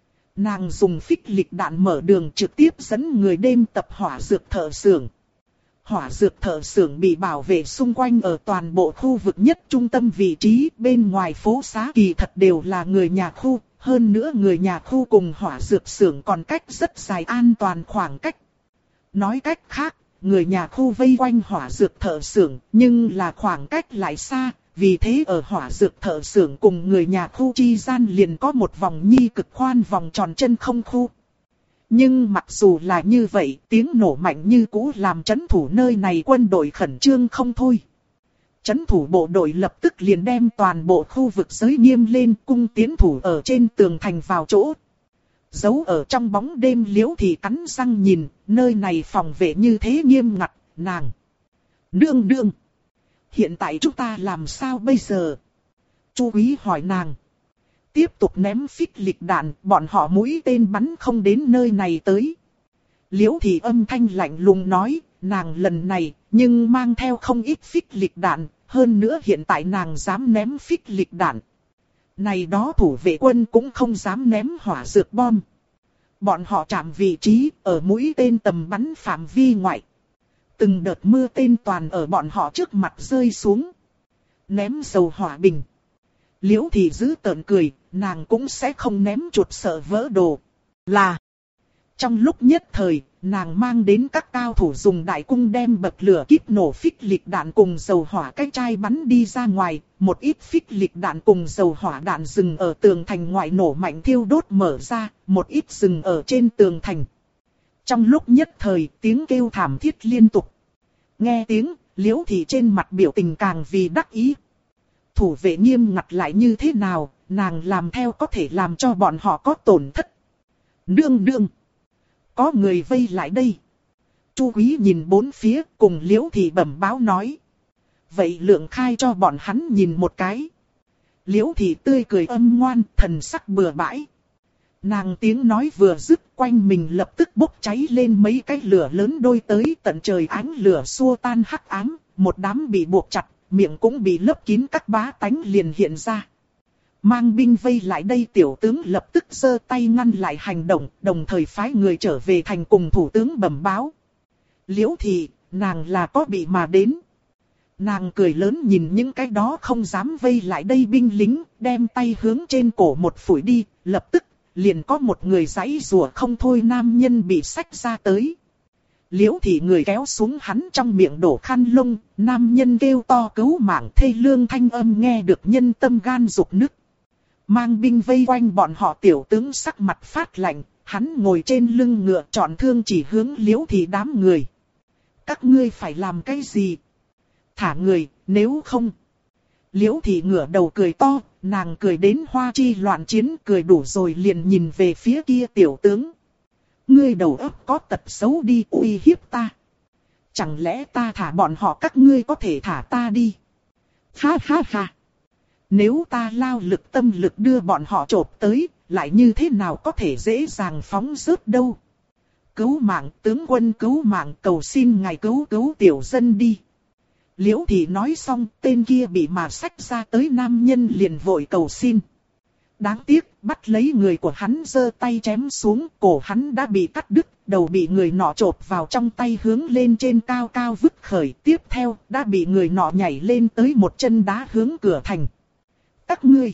Nàng dùng phích lịch đạn mở đường trực tiếp dẫn người đêm tập hỏa dược thợ xưởng. Hỏa dược thợ xưởng bị bảo vệ xung quanh ở toàn bộ khu vực nhất trung tâm vị trí, bên ngoài phố xá kỳ thật đều là người nhà khu, hơn nữa người nhà khu cùng hỏa dược xưởng còn cách rất dài an toàn khoảng cách. Nói cách khác, người nhà khu vây quanh hỏa dược thợ xưởng, nhưng là khoảng cách lại xa, vì thế ở hỏa dược thợ xưởng cùng người nhà khu chi gian liền có một vòng nhi cực khoan vòng tròn chân không khu. Nhưng mặc dù là như vậy, tiếng nổ mạnh như cũ làm trấn thủ nơi này quân đội khẩn trương không thôi. Trấn thủ bộ đội lập tức liền đem toàn bộ khu vực giới nghiêm lên, cung tiến thủ ở trên tường thành vào chỗ. Giấu ở trong bóng đêm Liễu Thị cắn răng nhìn, nơi này phòng vệ như thế nghiêm ngặt, nàng. Nương nương. Hiện tại chúng ta làm sao bây giờ? Chu Quý hỏi nàng. Tiếp tục ném phích lịch đạn, bọn họ mũi tên bắn không đến nơi này tới. Liễu Thị âm thanh lạnh lùng nói, nàng lần này, nhưng mang theo không ít phích lịch đạn, hơn nữa hiện tại nàng dám ném phích lịch đạn. Này đó thủ vệ quân cũng không dám ném hỏa dược bom. Bọn họ chạm vị trí ở mũi tên tầm bắn phạm vi ngoại. Từng đợt mưa tên toàn ở bọn họ trước mặt rơi xuống. Ném dầu hỏa bình. Liễu Thị giữ tợn cười, nàng cũng sẽ không ném chuột sợ vỡ đồ. Là. Trong lúc nhất thời, nàng mang đến các cao thủ dùng đại cung đem bật lửa kíp nổ phích lịch đạn cùng dầu hỏa cái chai bắn đi ra ngoài. Một ít phích lịch đạn cùng dầu hỏa đạn dừng ở tường thành ngoại nổ mạnh thiêu đốt mở ra, một ít dừng ở trên tường thành. Trong lúc nhất thời, tiếng kêu thảm thiết liên tục. Nghe tiếng, Liễu Thị trên mặt biểu tình càng vì đắc ý. Thủ vệ nghiêm ngặt lại như thế nào, nàng làm theo có thể làm cho bọn họ có tổn thất. Nương nương. Có người vây lại đây. Chu Quý nhìn bốn phía cùng Liễu Thị bẩm báo nói. Vậy Lượng khai cho bọn hắn nhìn một cái. Liễu Thị tươi cười âm ngoan, thần sắc bừa bãi. Nàng tiếng nói vừa dứt, quanh mình lập tức bốc cháy lên mấy cái lửa lớn đôi tới tận trời, ánh lửa xua tan hắc ám, một đám bị buộc chặt, miệng cũng bị lấp kín các bá tánh liền hiện ra. Mang binh vây lại đây tiểu tướng lập tức giơ tay ngăn lại hành động, đồng thời phái người trở về thành cùng thủ tướng bẩm báo. Liễu Thị, nàng là có bị mà đến. Nàng cười lớn nhìn những cái đó không dám vây lại đây binh lính, đem tay hướng trên cổ một phủi đi, lập tức, liền có một người giãy giụa không thôi nam nhân bị xách ra tới. Liễu Thị người kéo xuống hắn trong miệng đổ khăn lông, nam nhân kêu to cứu mạng thê lương thanh âm nghe được nhân tâm gan rục nức. Mang binh vây quanh bọn họ tiểu tướng sắc mặt phát lạnh, hắn ngồi trên lưng ngựa trọn thương chỉ hướng Liễu Thị đám người. Các ngươi phải làm cái gì? Thả người, nếu không. Liễu Thị ngửa đầu cười to, nàng cười đến hoa chi loạn chiến cười đủ rồi liền nhìn về phía kia tiểu tướng. Ngươi đầu óc có tật xấu đi uy hiếp ta. Chẳng lẽ ta thả bọn họ các ngươi có thể thả ta đi? Ha ha ha. Nếu ta lao lực tâm lực đưa bọn họ chộp tới, lại như thế nào có thể dễ dàng phóng rớt đâu? Cứu mạng, tướng quân cứu mạng, cầu xin ngài cứu tiểu dân đi. Liễu Thị nói xong, tên kia bị mà xách ra tới nam nhân liền vội cầu xin. Đáng tiếc, bắt lấy người của hắn giơ tay chém xuống, cổ hắn đã bị cắt đứt, đầu bị người nọ chộp vào trong tay hướng lên trên cao cao vứt khởi. Tiếp theo, đã bị người nọ nhảy lên tới một chân đá hướng cửa thành. Các ngươi,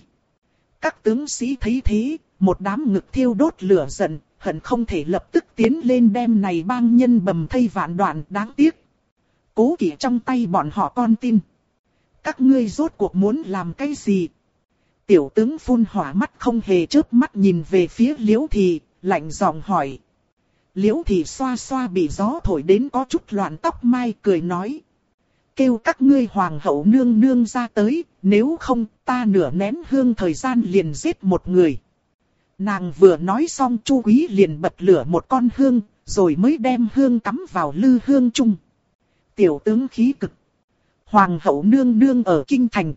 các tướng sĩ thấy thế, một đám ngực thiêu đốt lửa giận, hận không thể lập tức tiến lên đem này bang nhân bầm thây vạn đoạn đáng tiếc. Cố kỵ trong tay bọn họ con tin. Các ngươi rốt cuộc muốn làm cái gì? Tiểu tướng phun hỏa mắt không hề chớp mắt nhìn về phía Liễu Thị, lạnh giọng hỏi. Liễu Thị xoa xoa bị gió thổi đến có chút loạn tóc mai cười nói. Kêu các ngươi hoàng hậu nương nương ra tới, nếu không ta nửa nén hương thời gian liền giết một người. Nàng vừa nói xong Chu Quý liền bật lửa một con hương, rồi mới đem hương cắm vào lư hương chung. Tiểu tướng khí cực. Hoàng hậu nương nương ở kinh thành,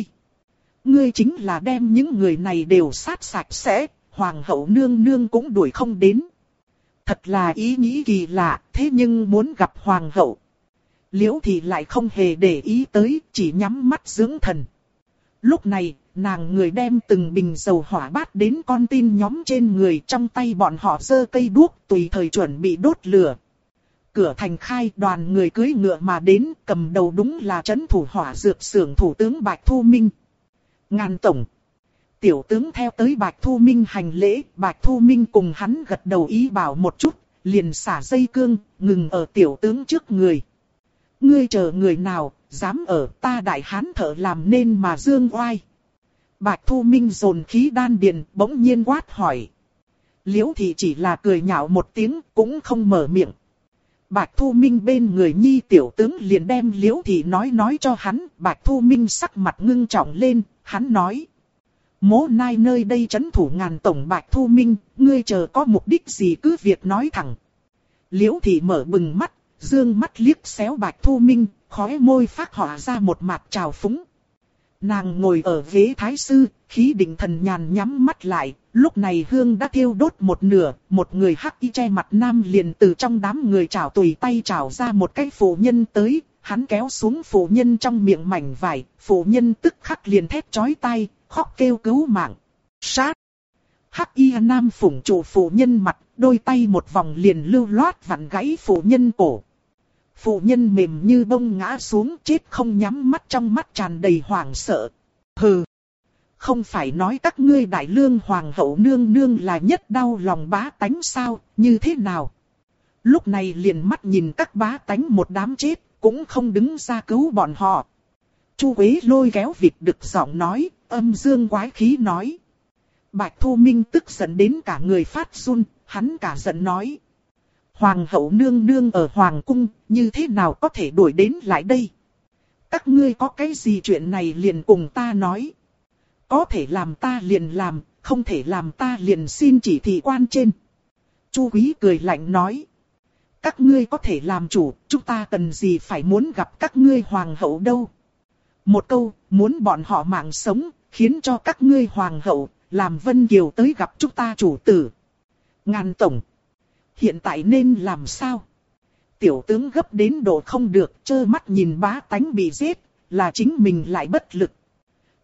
ngươi chính là đem những người này đều sát sạch sẽ, hoàng hậu nương nương cũng đuổi không đến. Thật là ý nghĩ kỳ lạ, thế nhưng muốn gặp hoàng hậu. Liễu Thị lại không hề để ý tới, chỉ nhắm mắt dưỡng thần. Lúc này, nàng người đem từng bình dầu hỏa bát đến con tin nhóm trên người, trong tay bọn họ giơ cây đuốc tùy thời chuẩn bị đốt lửa. Cửa thành khai, đoàn người cưỡi ngựa mà đến, cầm đầu đúng là trấn thủ hỏa dược xưởng thủ tướng Bạch Thu Minh. Ngàn tổng. Tiểu tướng theo tới Bạch Thu Minh hành lễ, Bạch Thu Minh cùng hắn gật đầu ý bảo một chút, liền xả dây cương, ngừng ở tiểu tướng trước người. Ngươi chờ người nào, dám ở ta đại hán thợ làm nên mà dương oai. Bạch Thu Minh dồn khí đan điền, bỗng nhiên quát hỏi. Liễu Thị chỉ là cười nhạo một tiếng, cũng không mở miệng. Bạch Thu Minh bên người nhi tiểu tướng liền đem Liễu Thị nói cho hắn, Bạch Thu Minh sắc mặt ngưng trọng lên, hắn nói. Mỗ nai nơi đây trấn thủ ngàn tổng Bạch Thu Minh, ngươi chờ có mục đích gì cứ việc nói thẳng. Liễu Thị mở bừng mắt, dương mắt liếc xéo Bạch Thu Minh, khóe môi phát họa ra một mặt trào phúng. Nàng ngồi ở ghế thái sư, khí định thần nhàn nhắm mắt lại, lúc này hương đã thiêu đốt một nửa, một người hắc y che mặt nam liền từ trong đám người chảo tùy tay chảo ra một cái phụ nhân tới, hắn kéo xuống phụ nhân trong miệng mảnh vải, phụ nhân tức khắc liền thét chói tai, khóc kêu cứu mạng. Sát! Hắc y nam phủng trụ phụ nhân mặt, đôi tay một vòng liền lưu loát vặn gãy phụ nhân cổ. Phụ nhân mềm như bông ngã xuống chết không nhắm mắt trong mắt tràn đầy hoảng sợ. Hừ! Không phải nói các ngươi đại lương hoàng hậu nương nương là nhất đau lòng bá tánh sao, như thế nào? Lúc này liền mắt nhìn các bá tánh một đám chết, cũng không đứng ra cứu bọn họ. Chu Quế lôi kéo vịt đực giọng nói, âm dương quái khí nói. Bạch Thu Minh tức giận đến cả người phát run, hắn cả giận nói. Hoàng hậu nương nương ở hoàng cung, như thế nào có thể đuổi đến lại đây? Các ngươi có cái gì chuyện này liền cùng ta nói. Có thể làm ta liền làm, không thể làm ta liền xin chỉ thị quan trên. Chu Quý cười lạnh nói. Các ngươi có thể làm chủ, chúng ta cần gì phải muốn gặp các ngươi hoàng hậu đâu. Một câu, muốn bọn họ mạng sống, khiến cho các ngươi hoàng hậu, làm Vân Kiều tới gặp chúng ta chủ tử. Ngàn tổng. Hiện tại nên làm sao? Tiểu tướng gấp đến độ không được, trơ mắt nhìn bá tánh bị giết, là chính mình lại bất lực.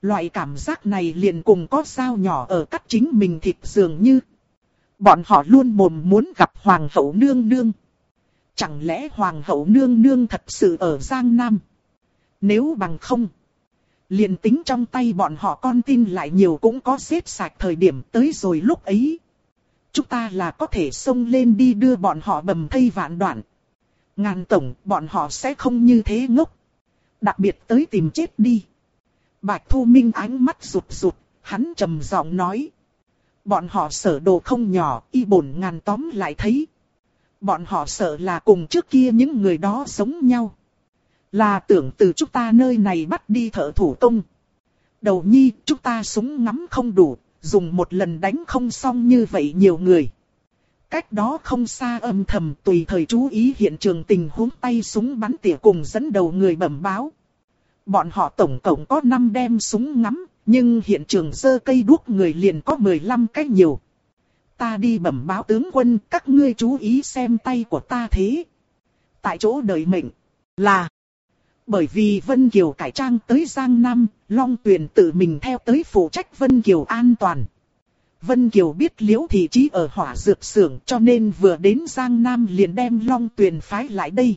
Loại cảm giác này liền cùng có dao nhỏ ở cắt chính mình thịt dường như. Bọn họ luôn mồm muốn gặp Hoàng hậu nương nương. Chẳng lẽ Hoàng hậu nương nương thật sự ở Giang Nam? Nếu bằng không, liền tính trong tay bọn họ con tin lại nhiều cũng có xếp sạch thời điểm tới rồi lúc ấy. Chúng ta là có thể xông lên đi đưa bọn họ bầm thây vạn đoạn. Ngàn tổng bọn họ sẽ không như thế ngốc. Đặc biệt tới tìm chết đi. Bạch Thu Minh ánh mắt rụt rụt, hắn trầm giọng nói. Bọn họ sợ đồ không nhỏ, y bổn ngàn tóm lại thấy. Bọn họ sợ là cùng trước kia những người đó giống nhau. Là tưởng từ chúng ta nơi này bắt đi thợ thủ công. Đầu nhi, chúng ta súng ngắm không đủ, dùng một lần đánh không xong như vậy nhiều người. Cách đó không xa âm thầm tùy thời chú ý hiện trường tình huống tay súng bắn tỉa cùng dẫn đầu người bẩm báo. Bọn họ tổng cộng có 5 đem súng ngắm, nhưng hiện trường giơ cây đuốc người liền có 15 cái nhiều. Ta đi bẩm báo tướng quân, các ngươi chú ý xem tay của ta thế. Tại chỗ đợi mệnh, là... Bởi vì Vân Kiều cải trang tới Giang Nam, Long Tuyền tự mình theo tới phụ trách Vân Kiều an toàn. Vân Kiều biết Liễu Thị Chí ở hỏa dược xưởng cho nên vừa đến Giang Nam liền đem Long Tuyền phái lại đây.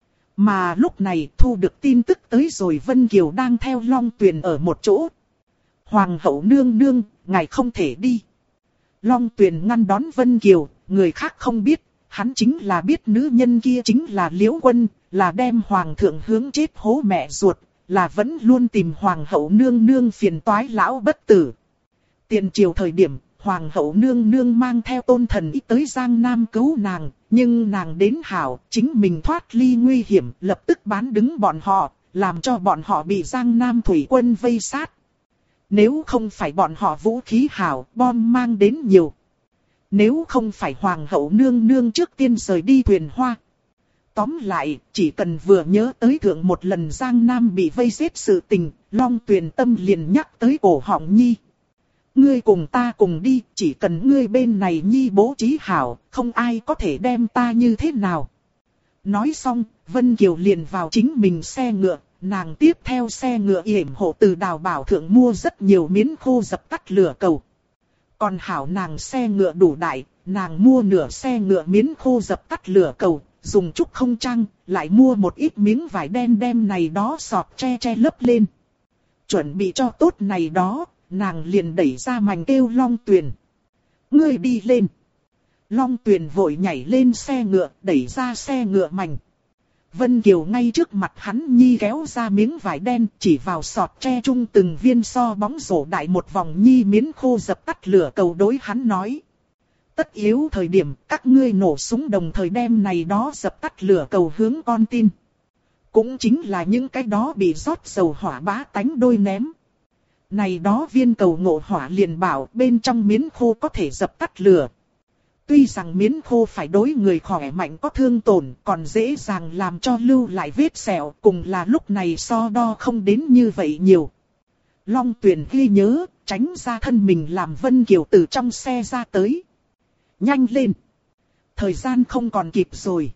Mà lúc này thu được tin tức tới rồi Vân Kiều đang theo Long Tuyền ở một chỗ. Hoàng hậu nương nương, ngài không thể đi. Long Tuyền ngăn đón Vân Kiều, người khác không biết, hắn chính là biết nữ nhân kia chính là Liễu Quân, là đem Hoàng thượng hướng chết hố mẹ ruột, là vẫn luôn tìm Hoàng hậu nương nương phiền toái lão bất tử. Tiền triều thời điểm, Hoàng hậu nương nương mang theo Tôn Thần Y tới Giang Nam cứu nàng, nhưng nàng đến hảo, chính mình thoát ly nguy hiểm, lập tức bán đứng bọn họ, làm cho bọn họ bị Giang Nam thủy quân vây sát. Nếu không phải bọn họ vũ khí hảo, bom mang đến nhiều. Nếu không phải Hoàng hậu nương nương trước tiên rời đi thuyền hoa. Tóm lại, chỉ cần vừa nhớ tới thượng một lần Giang Nam bị vây giết sự tình, Long Tuyền tâm liền nhắc tới cổ họng nhi. Ngươi cùng ta cùng đi, chỉ cần ngươi bên này nhi bố trí hảo, không ai có thể đem ta như thế nào. Nói xong, Vân Kiều liền vào chính mình xe ngựa, nàng tiếp theo xe ngựa yểm hộ từ Đào Bảo Thượng mua rất nhiều miến khô dập tắt lửa cầu. Còn hảo nàng xe ngựa đủ đại, nàng mua nửa xe ngựa miến khô dập tắt lửa cầu, dùng chút không trăng, lại mua một ít miếng vải đen đem này đó sọt che lấp lên. Chuẩn bị cho tốt này đó, nàng liền đẩy ra mành kêu Long Tuyền. Ngươi đi lên. Long Tuyền vội nhảy lên xe ngựa, đẩy ra xe ngựa mành. Vân Kiều ngay trước mặt hắn nhi kéo ra miếng vải đen, chỉ vào sọt tre chung từng viên so bóng rổ đại một vòng nhi miến khô dập tắt lửa cầu đối hắn nói. Tất yếu thời điểm các ngươi nổ súng đồng thời đem này đó dập tắt lửa cầu hướng con tin. Cũng chính là những cái đó bị rót dầu hỏa bá tánh đôi ném. Này đó viên cầu ngộ hỏa liền bảo bên trong miến khô có thể dập tắt lửa. Tuy rằng miến khô phải đối người khỏe mạnh có thương tổn còn dễ dàng làm cho lưu lại vết sẹo cùng là lúc này so đo không đến như vậy nhiều. Long Tuyền ghi nhớ, tránh ra thân mình làm Vân Kiều từ trong xe ra tới. Nhanh lên! Thời gian không còn kịp rồi.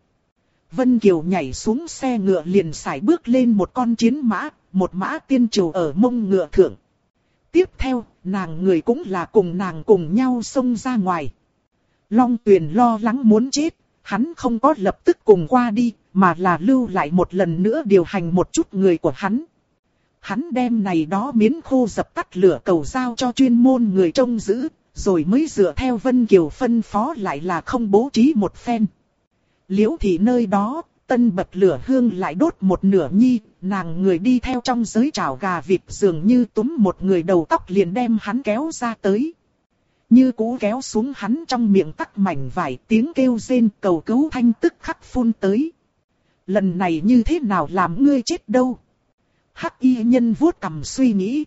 Vân Kiều nhảy xuống xe ngựa liền sải bước lên một con chiến mã, một mã tiên triều ở mông ngựa thượng. Tiếp theo, nàng người cũng là cùng nàng cùng nhau xông ra ngoài. Long Tuyền lo lắng muốn chết, hắn không có lập tức cùng qua đi, mà là lưu lại một lần nữa điều hành một chút người của hắn. Hắn đem này đó miến khô dập tắt lửa cầu giao cho chuyên môn người trông giữ, rồi mới dựa theo Vân Kiều phân phó lại là không bố trí một phen. Liễu Thị nơi đó, tân bật lửa hương lại đốt một nửa nhi, nàng người đi theo trong giới chảo gà vịt dường như túm một người đầu tóc liền đem hắn kéo ra tới. Như cú kéo xuống hắn trong miệng tắc mảnh vải tiếng kêu rên cầu cứu thanh tức khắc phun tới. Lần này như thế nào làm ngươi chết đâu? Hắc y nhân vuốt cằm suy nghĩ.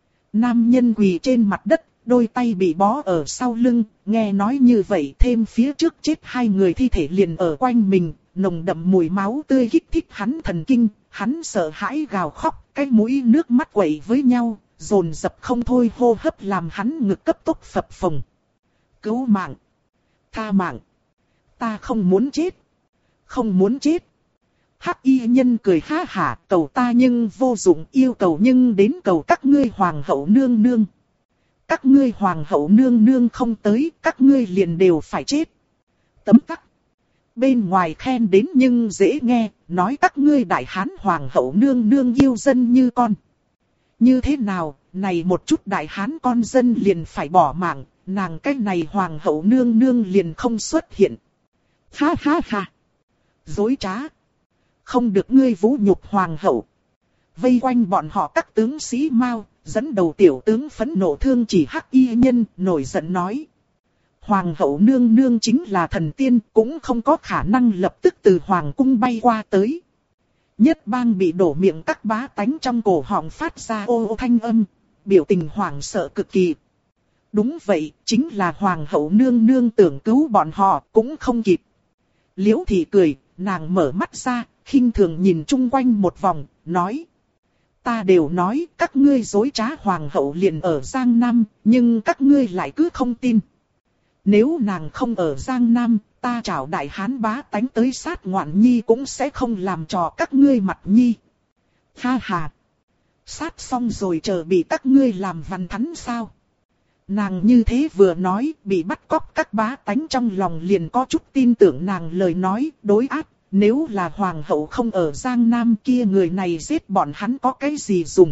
Nam nhân quỳ trên mặt đất, đôi tay bị bó ở sau lưng, nghe nói như vậy thêm phía trước chết 2 người thi thể liền ở quanh mình, nồng đậm mùi máu tươi kích thích hắn thần kinh, hắn sợ hãi gào khóc, cái mũi nước mắt quẩy với nhau, dồn dập không thôi hô hấp làm hắn ngực cấp tốc phập phồng. Cứu mạng! Tha mạng! Ta không muốn chết! Không muốn chết! Hắc y nhân cười ha hả, cầu ta nhưng vô dụng, yêu cầu nhưng đến cầu các ngươi hoàng hậu nương nương. Các ngươi hoàng hậu nương nương không tới, các ngươi liền đều phải chết. Tấm tắc. Bên ngoài khen đến nhưng dễ nghe, nói các ngươi đại hán hoàng hậu nương nương yêu dân như con. Như thế nào, này một chút đại hán con dân liền phải bỏ mạng, nàng cái này hoàng hậu nương nương liền không xuất hiện. Ha ha ha. Dối trá. Không được ngươi vũ nhục hoàng hậu. Vây quanh bọn họ các tướng sĩ Mao, dẫn đầu tiểu tướng phẫn nộ thương chỉ Hắc y nhân, nổi giận nói. Hoàng hậu nương nương chính là thần tiên, cũng không có khả năng lập tức từ hoàng cung bay qua tới. Nhất bang bị đổ miệng các bá tánh trong cổ họng phát ra ô ô thanh âm, biểu tình hoảng sợ cực kỳ. Đúng vậy, chính là hoàng hậu nương nương tưởng cứu bọn họ, cũng không kịp. Liễu Thị cười, nàng mở mắt ra, khinh thường nhìn chung quanh một vòng, nói. Ta đều nói các ngươi dối trá hoàng hậu liền ở Giang Nam, nhưng các ngươi lại cứ không tin. Nếu nàng không ở Giang Nam, ta chào đại hán bá tánh tới sát ngoạn nhi cũng sẽ không làm trò các ngươi mặt nhi. Ha ha! Sát xong rồi chờ bị các ngươi làm văn thắn sao? Nàng như thế vừa nói, bị bắt cóc các bá tánh trong lòng liền có chút tin tưởng nàng lời nói, đối áp. Nếu là hoàng hậu không ở Giang Nam kia, người này giết bọn hắn có cái gì dùng?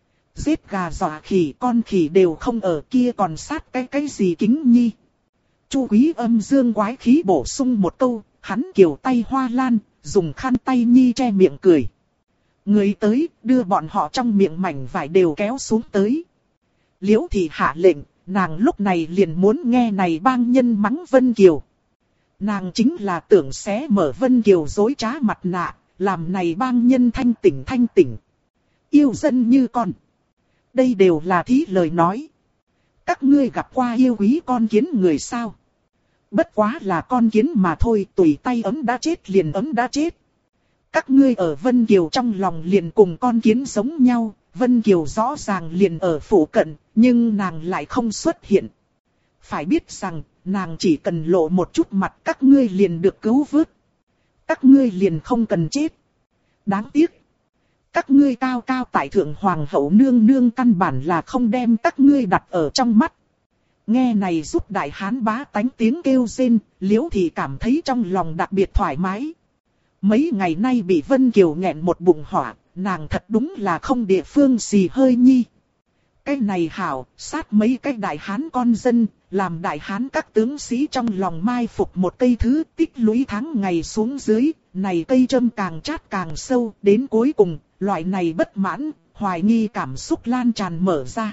Giết gà dọa khỉ, con khỉ đều không ở kia còn sát cái gì kính nhi? Chu Quý âm dương quái khí bổ sung một câu, hắn kiều tay hoa lan, dùng khăn tay nhi che miệng cười. Người tới, đưa bọn họ trong miệng mảnh vải đều kéo xuống tới. Liễu Thị hạ lệnh, nàng lúc này liền muốn nghe này bang nhân mắng Vân Kiều. Nàng chính là tưởng xé mở Vân Kiều dối trá mặt nạ, làm này bang nhân thanh tỉnh. Yêu dân như con. Đây đều là thí lời nói. Các ngươi gặp qua yêu quý con kiến người sao? Bất quá là con kiến mà thôi, tùy tay ấm đã chết liền ấm đã chết. Các ngươi ở Vân Kiều trong lòng liền cùng con kiến giống nhau, Vân Kiều rõ ràng liền ở phủ cận, nhưng nàng lại không xuất hiện. Phải biết rằng, nàng chỉ cần lộ một chút mặt các ngươi liền được cứu vớt. Các ngươi liền không cần chết. Đáng tiếc. Các ngươi cao cao tại thượng hoàng hậu nương nương căn bản là không đem các ngươi đặt ở trong mắt. Nghe này giúp đại hán bá tánh tiếng kêu rên, Liễu Thị cảm thấy trong lòng đặc biệt thoải mái. Mấy ngày nay bị Vân Kiều nghẹn một bụng hỏa, nàng thật đúng là không địa phương xì hơi nhi. Cái này hảo, sát mấy cái đại hán con dân, làm đại hán các tướng sĩ trong lòng mai phục một cây thứ tích lũy tháng ngày xuống dưới, này cây châm càng chát càng sâu, đến cuối cùng, loại này bất mãn, hoài nghi cảm xúc lan tràn mở ra.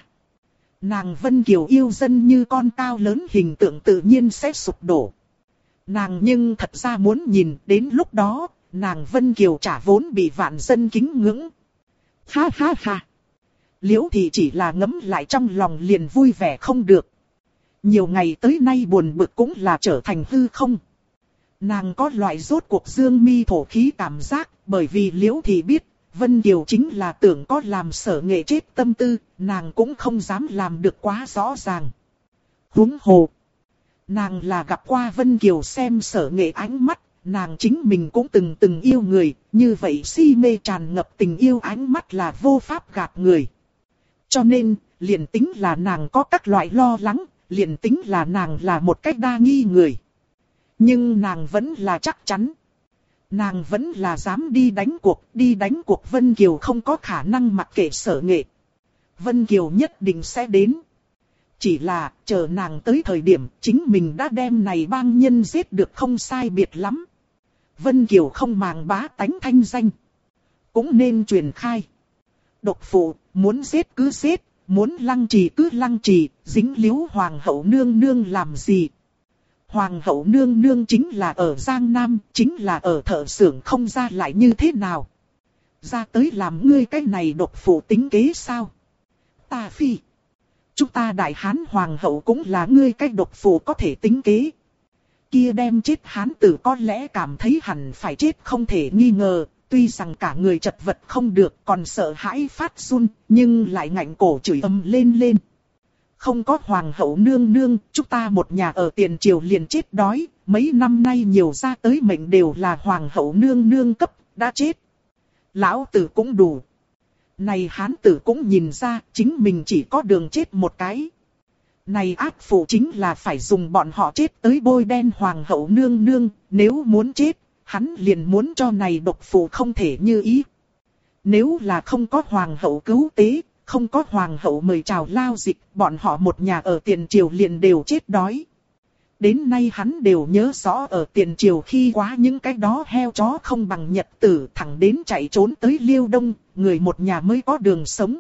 Nàng Vân Kiều yêu dân như con cao lớn hình tượng tự nhiên sẽ sụp đổ. Nàng nhưng thật ra muốn nhìn đến lúc đó, nàng Vân Kiều trả vốn bị vạn dân kính ngưỡng. Ha ha ha! Liễu Thị chỉ là ngấm lại trong lòng liền vui vẻ không được. Nhiều ngày tới nay buồn bực cũng là trở thành hư không. Nàng có loại rốt cuộc dương mi thổ khí cảm giác, bởi vì Liễu Thị biết, Vân Kiều chính là tưởng có làm Sở Nghệ chết tâm tư, nàng cũng không dám làm được quá rõ ràng. Huống hồ, nàng là gặp qua Vân Kiều xem Sở Nghệ ánh mắt, nàng chính mình cũng từng yêu người, như vậy si mê tràn ngập tình yêu ánh mắt là vô pháp gạt người. Cho nên, liền tính là nàng có các loại lo lắng, liền tính là nàng là một cách đa nghi người. Nhưng nàng vẫn là chắc chắn. Nàng vẫn là dám đi đánh cuộc Vân Kiều không có khả năng mặc kệ Sở Nghệ. Vân Kiều nhất định sẽ đến. Chỉ là, chờ nàng tới thời điểm, chính mình đã đem này bang nhân giết được không sai biệt lắm. Vân Kiều không màng bá tánh thanh danh. Cũng nên truyền khai. Độc phụ, muốn giết cứ giết, muốn lăng trì cứ lăng trì, dính líu hoàng hậu nương nương làm gì. Hoàng hậu nương nương chính là ở Giang Nam, chính là ở Thợ Xưởng không ra lại như thế nào. Ra tới làm ngươi cái này độc phụ tính kế sao? Ta phi. Chúng ta đại hán hoàng hậu cũng là ngươi cái độc phụ có thể tính kế. Kia đem chết hán tử có lẽ cảm thấy hẳn phải chết không thể nghi ngờ. Tuy rằng cả người chật vật không được còn sợ hãi phát run, nhưng lại ngạnh cổ chửi ầm lên. Không có hoàng hậu nương nương, chúng ta một nhà ở tiền triều liền chết đói, mấy năm nay nhiều ra tới mệnh đều là hoàng hậu nương nương cấp, đã chết. Lão tử cũng đủ. Này hán tử cũng nhìn ra chính mình chỉ có đường chết một cái. Này ác phụ chính là phải dùng bọn họ chết tới bôi đen hoàng hậu nương nương, nếu muốn chết, hắn liền muốn cho này độc phụ không thể như ý. Nếu là không có hoàng hậu cứu tế, không có hoàng hậu mời chào lao dịch, bọn họ một nhà ở tiền triều liền đều chết đói. Đến nay hắn đều nhớ rõ ở tiền triều khi quá những cái đó heo chó không bằng nhật tử thẳng đến chạy trốn tới Liêu Đông, người một nhà mới có đường sống.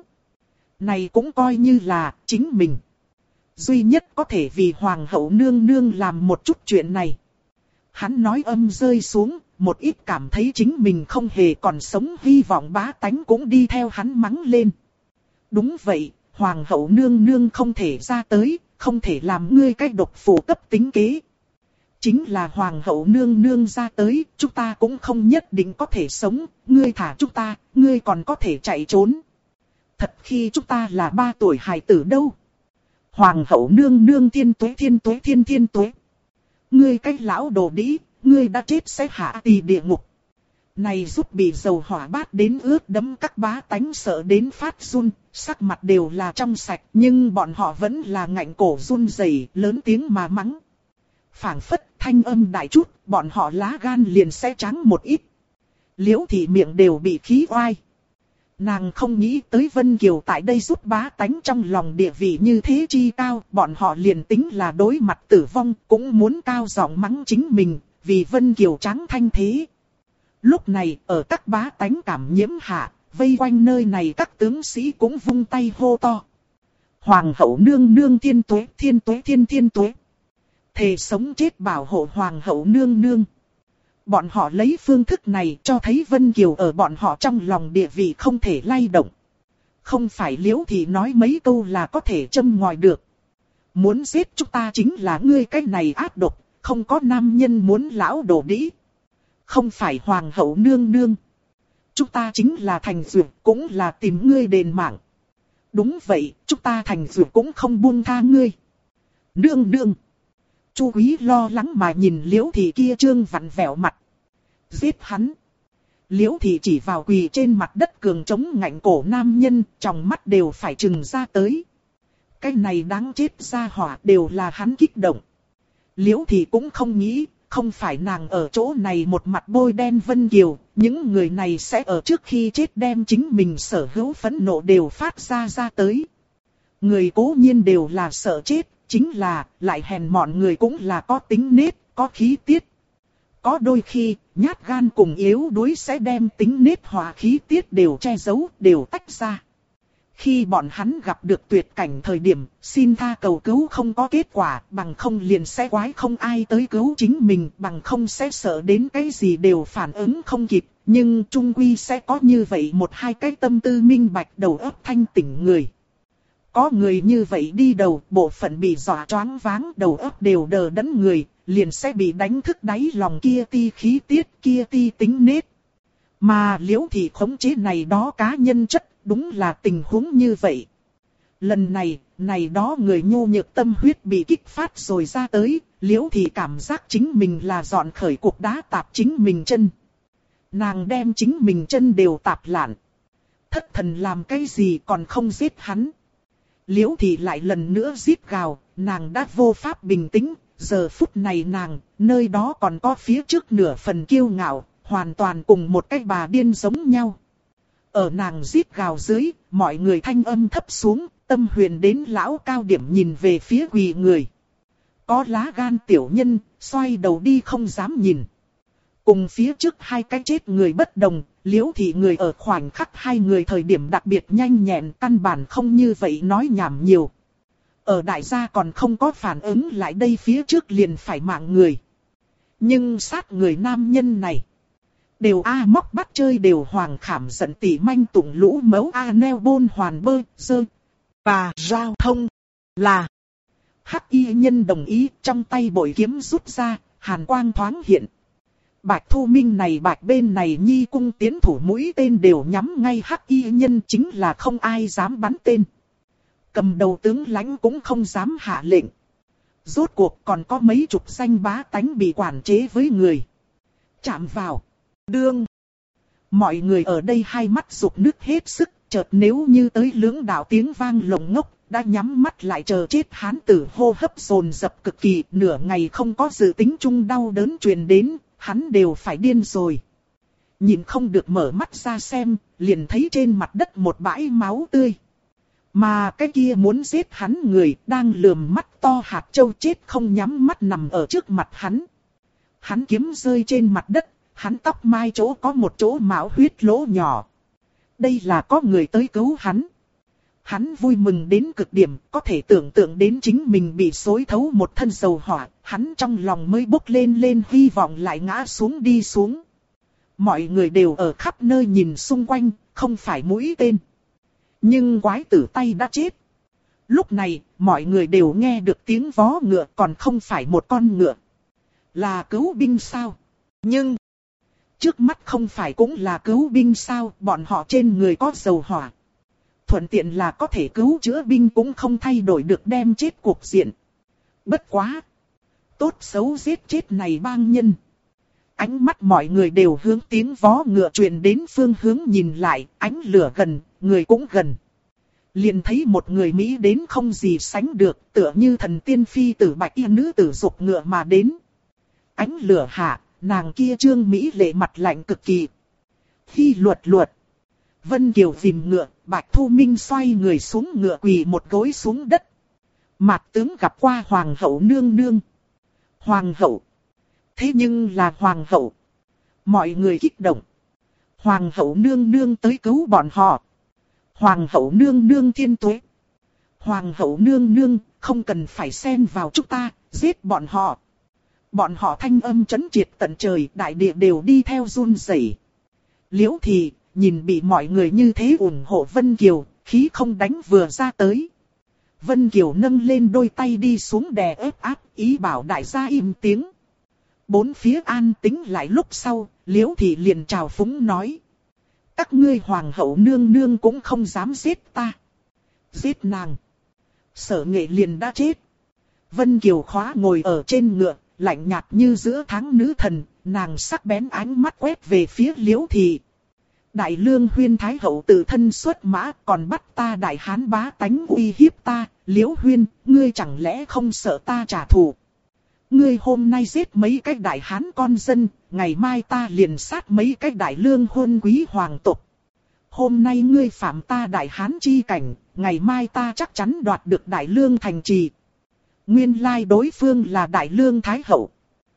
Này cũng coi như là chính mình. Duy nhất có thể vì hoàng hậu nương nương làm một chút chuyện này. Hắn nói âm rơi xuống, một ít cảm thấy chính mình không hề còn sống hy vọng bá tánh cũng đi theo hắn mắng lên. Đúng vậy, hoàng hậu nương nương không thể ra tới, không thể làm ngươi cái độc phụ cấp tính kế. Chính là hoàng hậu nương nương ra tới, chúng ta cũng không nhất định có thể sống, ngươi thả chúng ta, ngươi còn có thể chạy trốn. Thật khi chúng ta là 3 tuổi hài tử đâu. Hoàng hậu nương nương thiên tuế thiên tuế. Ngươi cái lão đồ đĩ, ngươi đã chết sẽ hạ tỳ địa ngục. Này giúp bị dầu hỏa bát đến ướt đẫm các bá tánh sợ đến phát run, sắc mặt đều là trong sạch, nhưng bọn họ vẫn là ngạnh cổ run rẩy, lớn tiếng mà mắng. Phảng phất thanh âm đại chút, bọn họ lá gan liền sẽ trắng một ít. Liễu thị miệng đều bị khí oai. Nàng không nghĩ tới Vân Kiều tại đây giúp bá tánh trong lòng địa vị như thế chi cao, bọn họ liền tính là đối mặt tử vong, cũng muốn cao giọng mắng chính mình, vì Vân Kiều trắng thanh thế. Lúc này, ở các bá tánh cảm nhiễm hạ, vây quanh nơi này các tướng sĩ cũng vung tay hô to. Hoàng hậu nương nương thiên tuế thiên tuế. Thề sống chết bảo hộ hoàng hậu nương nương. Bọn họ lấy phương thức này cho thấy Vân Kiều ở bọn họ trong lòng địa vị không thể lay động. Không phải Liễu Thị nói mấy câu là có thể châm ngòi được. Muốn giết chúng ta chính là ngươi cái này ác độc, không có nam nhân muốn lão đổ đĩ. Không phải hoàng hậu nương nương. Chúng ta chính là thành dược, cũng là tìm ngươi đền mạng. Đúng vậy, chúng ta thành dược cũng không buông tha ngươi. Nương nương. Chu Quý lo lắng mà nhìn Liễu Thị kia trương vặn vẹo mặt. Giết hắn. Liễu Thị chỉ vào quỳ trên mặt đất cường chống ngạnh cổ nam nhân, trong mắt đều phải trừng ra tới. Cái này đáng chết ra hỏa đều là hắn kích động. Liễu Thị cũng không nghĩ, không phải nàng ở chỗ này một mặt bôi đen Vân Kiều, những người này sẽ ở trước khi chết đem chính mình sở hữu phẫn nộ đều phát ra tới. Người cố nhiên đều là sợ chết, chính là lại hèn mọn người cũng là có tính nết, có khí tiết. Có đôi khi, nhát gan cùng yếu đuối sẽ đem tính nết hòa khí tiết đều che giấu, đều tách ra. Khi bọn hắn gặp được tuyệt cảnh thời điểm, xin tha cầu cứu không có kết quả, bằng không liền sẽ quái không ai tới cứu chính mình, bằng không sẽ sợ đến cái gì đều phản ứng không kịp, nhưng chung quy sẽ có như vậy một hai cái tâm tư minh bạch đầu óc thanh tỉnh người. Có người như vậy đi đầu, bộ phận bị dọa choáng váng, đầu óc đều đờ đẫn người, liền sẽ bị đánh thức đáy lòng kia ti khí tiết, kia ti tính nết. Mà Liễu Thị khống chế này đó cá nhân chất, đúng là tình huống như vậy. Lần này đó người nhu nhược tâm huyết bị kích phát rồi ra tới, Liễu Thị cảm giác chính mình là dọn khởi cục đá tạp chính mình chân. Nàng đem chính mình chân đều tạp lạn. Thất thần làm cái gì còn không giết hắn. Liễu Thị lại lần nữa rít gào, nàng đã vô pháp bình tĩnh, giờ phút này nàng, nơi đó còn có phía trước nửa phần kiêu ngạo, hoàn toàn cùng một cái bà điên giống nhau. Ở nàng rít gào dưới, mọi người thanh âm thấp xuống, tâm huyền đến lão cao điểm nhìn về phía quỳ người. Có lá gan tiểu nhân, xoay đầu đi không dám nhìn. Cùng phía trước hai cái chết người bất đồng, Liễu Thị người ở khoảnh khắc hai người thời điểm đặc biệt nhanh nhẹn, căn bản không như vậy nói nhảm nhiều. Ở đại gia còn không có phản ứng lại đây phía trước liền phải mạng người. Nhưng sát người nam nhân này. Đều móc bắt chơi đều hoàng khảm giận tỉ manh tụng lũ mấu neo bôn hoàn bơ, dơ. Và giao thông là. Hắc y nhân đồng ý trong tay bội kiếm rút ra, hàn quang thoáng hiện. Bạch Thu Minh này bạch bên này nhi cung tiến thủ mũi tên đều nhắm ngay hắc y nhân chính là không ai dám bắn tên. Cầm đầu tướng lãnh cũng không dám hạ lệnh. Rốt cuộc còn có mấy chục danh bá tánh bị quản chế với người. Chạm vào. Đương. Mọi người ở đây hai mắt rục nứt hết sức, chợt nếu như tới lưỡng đạo tiếng vang lồng ngốc, đã nhắm mắt lại chờ chết hán tử hô hấp dồn dập cực kỳ, nửa ngày không có dự tính chung đau đớn truyền đến, hắn đều phải điên rồi. Nhìn không được mở mắt ra xem, liền thấy trên mặt đất một bãi máu tươi. Mà cái kia muốn giết hắn người đang lườm mắt to hạt châu chết không nhắm mắt nằm ở trước mặt hắn. Hắn kiếm rơi trên mặt đất, hắn tóc mai chỗ có một chỗ máu huyết lỗ nhỏ. Đây là có người tới cứu hắn. Hắn vui mừng đến cực điểm, có thể tưởng tượng đến chính mình bị xối thấu một thân dầu hỏa, hắn trong lòng mới bốc lên hy vọng lại ngã xuống đi xuống. Mọi người đều ở khắp nơi nhìn xung quanh, không phải mũi tên. Nhưng quái tử tay đã chết. Lúc này, mọi người đều nghe được tiếng vó ngựa còn không phải một con ngựa. Là cứu binh sao? Nhưng, trước mắt không phải cũng là cứu binh sao, bọn họ trên người có dầu hỏa. Thuận tiện là có thể cứu chữa binh cũng không thay đổi được đem chết cuộc diện. Bất quá. Tốt xấu giết chết này bang nhân. Ánh mắt mọi người đều hướng tiếng vó ngựa truyền đến phương hướng nhìn lại, ánh lửa gần, người cũng gần. Liền thấy một người Mỹ đến không gì sánh được, tựa như thần tiên phi tử bạch y nữ tử dục ngựa mà đến. Ánh lửa hạ, nàng kia trương Mỹ lệ mặt lạnh cực kỳ. Khi luật. Vân Kiều dìm ngựa, Bạch Thu Minh xoay người xuống ngựa quỳ một gối xuống đất. Mạc tướng gặp qua Hoàng hậu nương nương. Hoàng hậu. Thế nhưng là Hoàng hậu. Mọi người kích động. Hoàng hậu nương nương tới cứu bọn họ. Hoàng hậu nương nương thiên tuế. Hoàng hậu nương nương không cần phải xen vào chúng ta, giết bọn họ. Bọn họ thanh âm chấn triệt tận trời, đại địa đều đi theo run rẩy. Liễu Thị nhìn bị mọi người như thế ủng hộ Vân Kiều, khí không đánh vừa ra tới. Vân Kiều nâng lên đôi tay đi xuống đè ép áp, ý bảo đại gia im tiếng. Bốn phía an tĩnh lại lúc sau, Liễu Thị liền chào phúng nói. Các ngươi hoàng hậu nương nương cũng không dám giết ta. Giết nàng. Sở Nghệ liền đã chết. Vân Kiều khóa ngồi ở trên ngựa, lạnh nhạt như giữa tháng nữ thần, nàng sắc bén ánh mắt quét về phía Liễu Thị. Đại Lương Huyên Thái Hậu tự thân xuất mã còn bắt ta Đại Hán bá tánh uy hiếp ta, Liễu Huyên, ngươi chẳng lẽ không sợ ta trả thù? Ngươi hôm nay giết mấy cái Đại Hán con dân, ngày mai ta liền sát mấy cái Đại Lương huân quý hoàng tộc. Hôm nay ngươi phạm ta Đại Hán chi cảnh, ngày mai ta chắc chắn đoạt được Đại Lương thành trì. Nguyên lai đối phương là Đại Lương Thái Hậu.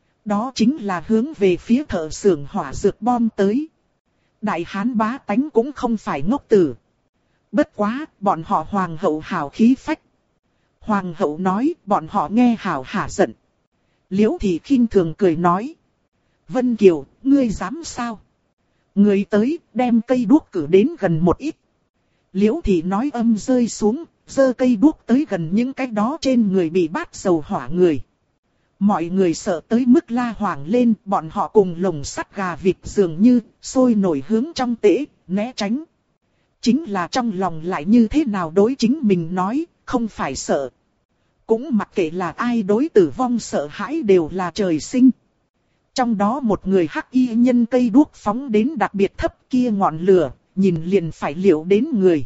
Đó chính là hướng về phía thợ xưởng hỏa dược bom tới. Đại Hán bá tánh cũng không phải ngốc tử. Bất quá, bọn họ hoàng hậu hào khí phách. Hoàng hậu nói, bọn họ nghe hào hả giận. Liễu Thị khinh thường cười nói. Vân Kiều, ngươi dám sao? Người tới, đem cây đuốc cử đến gần một ít. Liễu Thị nói âm rơi xuống, giơ cây đuốc tới gần những cái đó trên người bị bát dầu hỏa người. Mọi người sợ tới mức la hoảng lên, bọn họ cùng lồng sắt gà vịt dường như, sôi nổi hướng trong tễ, né tránh. Chính là trong lòng lại như thế nào đối chính mình nói, không phải sợ. Cũng mặc kệ là ai đối tử vong sợ hãi đều là trời sinh. Trong đó một người hắc y nhân cây đuốc phóng đến đặc biệt thấp kia ngọn lửa, nhìn liền phải liệu đến người.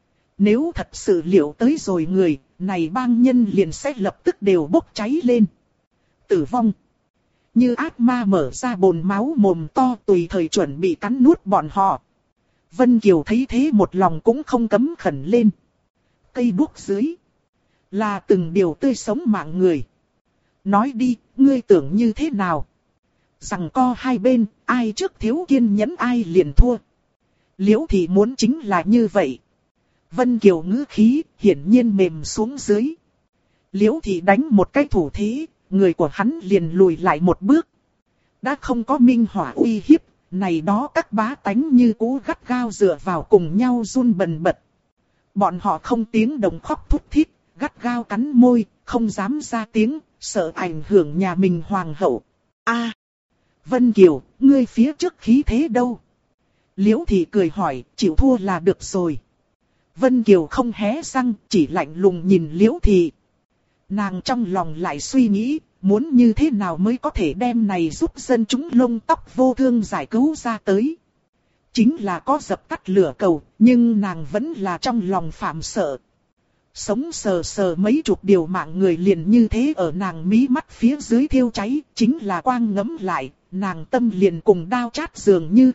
Nếu thật sự liệu tới rồi người, này bang nhân liền sẽ lập tức đều bốc cháy lên. Tử vong. Như ác ma mở ra bồn máu mồm to tùy thời chuẩn bị cắn nuốt bọn họ. Vân Kiều thấy thế một lòng cũng không cấm khẩn lên. Cây đuốc dưới. Là từng điều tươi sống mạng người. Nói đi, ngươi tưởng như thế nào? Rằng co hai bên, ai trước thiếu kiên nhẫn ai liền thua. Liễu Thị muốn chính là như vậy. Vân Kiều ngữ khí, hiển nhiên mềm xuống dưới. Liễu Thị đánh một cái thủ thế, người của hắn liền lùi lại một bước. Đã không có minh hỏa uy hiếp, này đó các bá tánh như cũ gắt gao dựa vào cùng nhau run bần bật. Bọn họ không tiếng động khóc thút thít, gắt gao cắn môi, không dám ra tiếng, sợ ảnh hưởng nhà mình hoàng hậu. A, Vân Kiều, ngươi phía trước khí thế đâu? Liễu Thị cười hỏi, chịu thua là được rồi. Vân Kiều không hé răng, chỉ lạnh lùng nhìn Liễu Thị. Nàng trong lòng lại suy nghĩ, muốn như thế nào mới có thể đem này giúp dân chúng lông tóc vô thương giải cứu ra tới. Chính là có dập tắt lửa cầu, nhưng nàng vẫn là trong lòng phạm sợ. Sống sờ sờ mấy chục điều mạng người liền như thế ở nàng mí mắt phía dưới thiêu cháy, chính là quang ngấm lại, nàng tâm liền cùng đao chát dường như.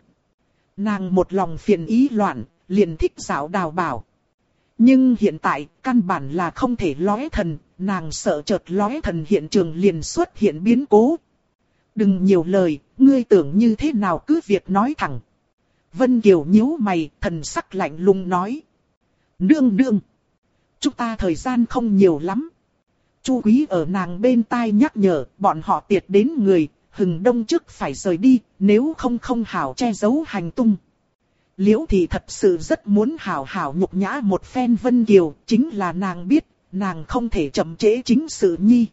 Nàng một lòng phiền ý loạn, liền thích dạo đào bảo. Nhưng hiện tại, căn bản là không thể lóe thần, nàng sợ chợt lóe thần hiện trường liền xuất hiện biến cố. Đừng nhiều lời, ngươi tưởng như thế nào cứ việc nói thẳng. Vân Kiều nhíu mày, thần sắc lạnh lùng nói. Nương nương, chúng ta thời gian không nhiều lắm. Chu Quý ở nàng bên tai nhắc nhở, bọn họ tiệt đến người, hừng đông trước phải rời đi, nếu không không hảo che giấu hành tung. Liễu Thị thật sự rất muốn hảo hảo nhục nhã một phen Vân Kiều, chính là nàng biết, nàng không thể chậm trễ chính sự nhi.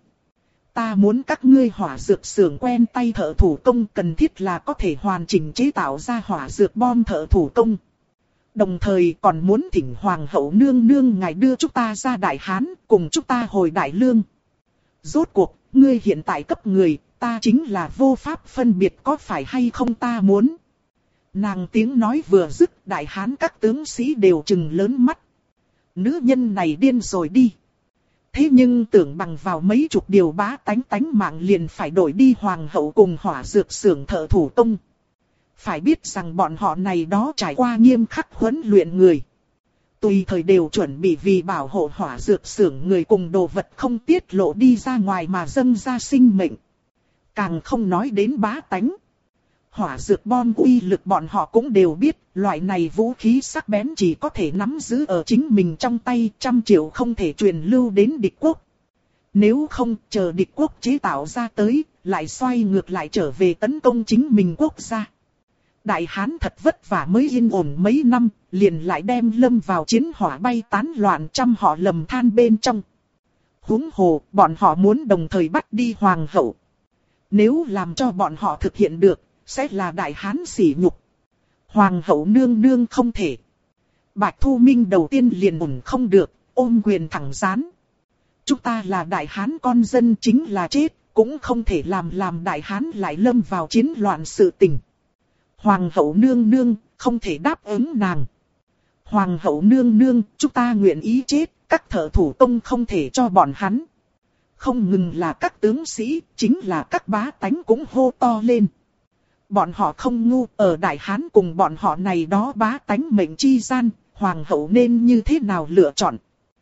Ta muốn các ngươi hỏa dược xưởng quen tay thợ thủ công, cần thiết là có thể hoàn chỉnh chế tạo ra hỏa dược bom thợ thủ công. Đồng thời còn muốn thỉnh Hoàng hậu nương nương ngài đưa chúng ta ra Đại Hán, cùng chúng ta hồi Đại Lương. Rốt cuộc, ngươi hiện tại cấp người, ta chính là vô pháp phân biệt có phải hay không ta muốn. Nàng tiếng nói vừa dứt, Đại Hán các tướng sĩ đều trừng lớn mắt. Nữ nhân này điên rồi đi. Thế nhưng tưởng bằng vào mấy chục điều bá tánh mạng liền phải đổi đi hoàng hậu cùng hỏa dược xưởng thợ thủ công. Phải biết rằng bọn họ này đó trải qua nghiêm khắc huấn luyện người. Tùy thời đều chuẩn bị vì bảo hộ hỏa dược xưởng người cùng đồ vật không tiết lộ đi ra ngoài mà dâng ra sinh mệnh. Càng không nói đến bá tánh. Hỏa dược bom uy lực bọn họ cũng đều biết, loại này vũ khí sắc bén chỉ có thể nắm giữ ở chính mình trong tay, 100 triệu không thể truyền lưu đến địch quốc. Nếu không chờ địch quốc chế tạo ra tới, lại xoay ngược lại trở về tấn công chính mình quốc gia. Đại Hán thật vất vả mới yên ổn mấy năm, liền lại đem lâm vào chiến hỏa bay tán loạn trăm họ lầm than bên trong. Huống hồ, bọn họ muốn đồng thời bắt đi hoàng hậu. Nếu làm cho bọn họ thực hiện được, sẽ là Đại Hán sỉ nhục. Hoàng hậu nương nương không thể. Bạch Thu Minh đầu tiên liền ổn không được, ôm quyền thẳng gián. Chúng ta là Đại Hán con dân chính là chết, cũng không thể làm Đại Hán lại lâm vào chiến loạn sự tình. Hoàng hậu nương nương, không thể đáp ứng nàng. Hoàng hậu nương nương, chúng ta nguyện ý chết, các thợ thủ công không thể cho bọn hắn. Không ngừng là các tướng sĩ, chính là các bá tánh cũng hô to lên. Bọn họ không ngu, ở Đại Hán cùng bọn họ này đó bá tánh mệnh chi gian, hoàng hậu nên như thế nào lựa chọn.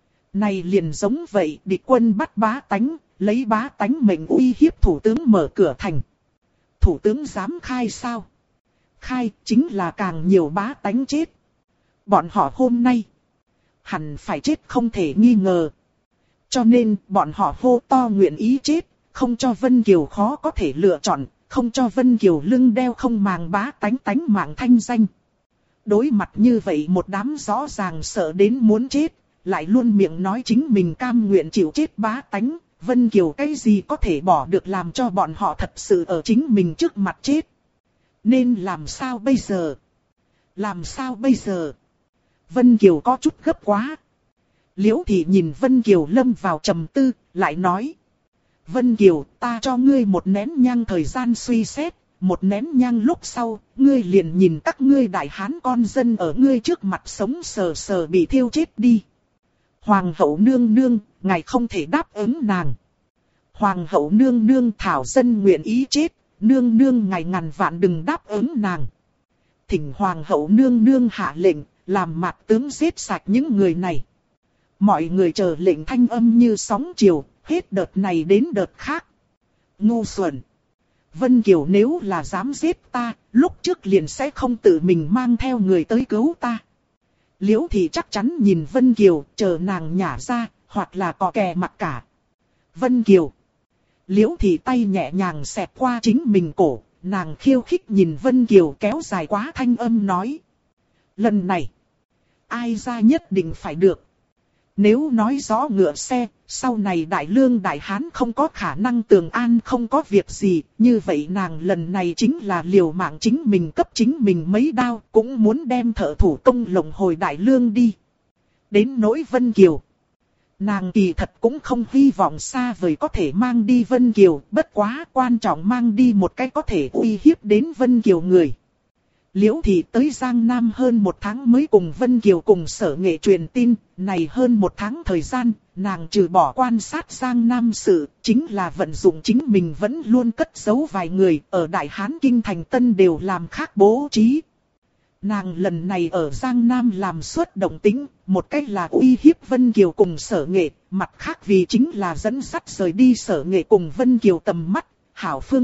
Này liền giống vậy, địch quân bắt bá tánh, lấy bá tánh mệnh uy hiếp thủ tướng mở cửa thành. Thủ tướng dám khai sao? Khai chính là càng nhiều bá tánh chết. Bọn họ hôm nay hẳn phải chết không thể nghi ngờ. Cho nên bọn họ hô to nguyện ý chết, không cho Vân Kiều khó có thể lựa chọn, không cho Vân Kiều lưng đeo không màng bá tánh mạng thanh danh. Đối mặt như vậy một đám rõ ràng sợ đến muốn chết, lại luôn miệng nói chính mình cam nguyện chịu chết bá tánh, Vân Kiều cái gì có thể bỏ được làm cho bọn họ thật sự ở chính mình trước mặt chết. Nên làm sao bây giờ? Làm sao bây giờ? Vân Kiều có chút gấp quá. Liễu Thị nhìn Vân Kiều lâm vào trầm tư, lại nói. Vân Kiều, ta cho ngươi một nén nhang thời gian suy xét, một nén nhang lúc sau, ngươi liền nhìn các ngươi Đại Hán con dân ở ngươi trước mặt sống sờ sờ bị thiêu chết đi. Hoàng hậu nương nương, ngài không thể đáp ứng nàng. Hoàng hậu nương nương thảo dân nguyện ý chết, nương nương ngài ngàn vạn đừng đáp ứng nàng. Thỉnh Hoàng hậu nương nương hạ lệnh, làm mạc tướng giết sạch những người này. Mọi người chờ lệnh thanh âm như sóng chiều, hết đợt này đến đợt khác. Ngu xuẩn. Vân Kiều nếu là dám giết ta, lúc trước liền sẽ không tự mình mang theo người tới cứu ta. Liễu Thị chắc chắn nhìn Vân Kiều, chờ nàng nhả ra, hoặc là có kè mặt cả. Vân Kiều. Liễu Thị tay nhẹ nhàng xẹt qua chính mình cổ, nàng khiêu khích nhìn Vân Kiều kéo dài quá thanh âm nói. Lần này, ai ra nhất định phải được. Nếu nói rõ ngựa xe, sau này Đại Lương Đại Hán không có khả năng tường an không có việc gì, như vậy nàng lần này chính là liều mạng chính mình cấp chính mình mấy đao, cũng muốn đem thợ thủ công lộng hồi Đại Lương đi. Đến nỗi Vân Kiều, nàng kỳ thật cũng không hy vọng xa vời có thể mang đi Vân Kiều, bất quá quan trọng mang đi một cái có thể uy hiếp đến Vân Kiều người. Liễu Thị tới Giang Nam hơn 1 tháng mới cùng Vân Kiều cùng Sở Nghệ truyền tin, này hơn 1 tháng thời gian, nàng trừ bỏ quan sát Giang Nam sự, chính là vận dụng chính mình vẫn luôn cất giấu vài người ở Đại Hán Kinh Thành Tân đều làm khác bố trí. Nàng lần này ở Giang Nam làm suốt động tĩnh, một cách là uy hiếp Vân Kiều cùng Sở Nghệ, mặt khác vì chính là dẫn dắt rời đi Sở Nghệ cùng Vân Kiều tầm mắt, hảo phương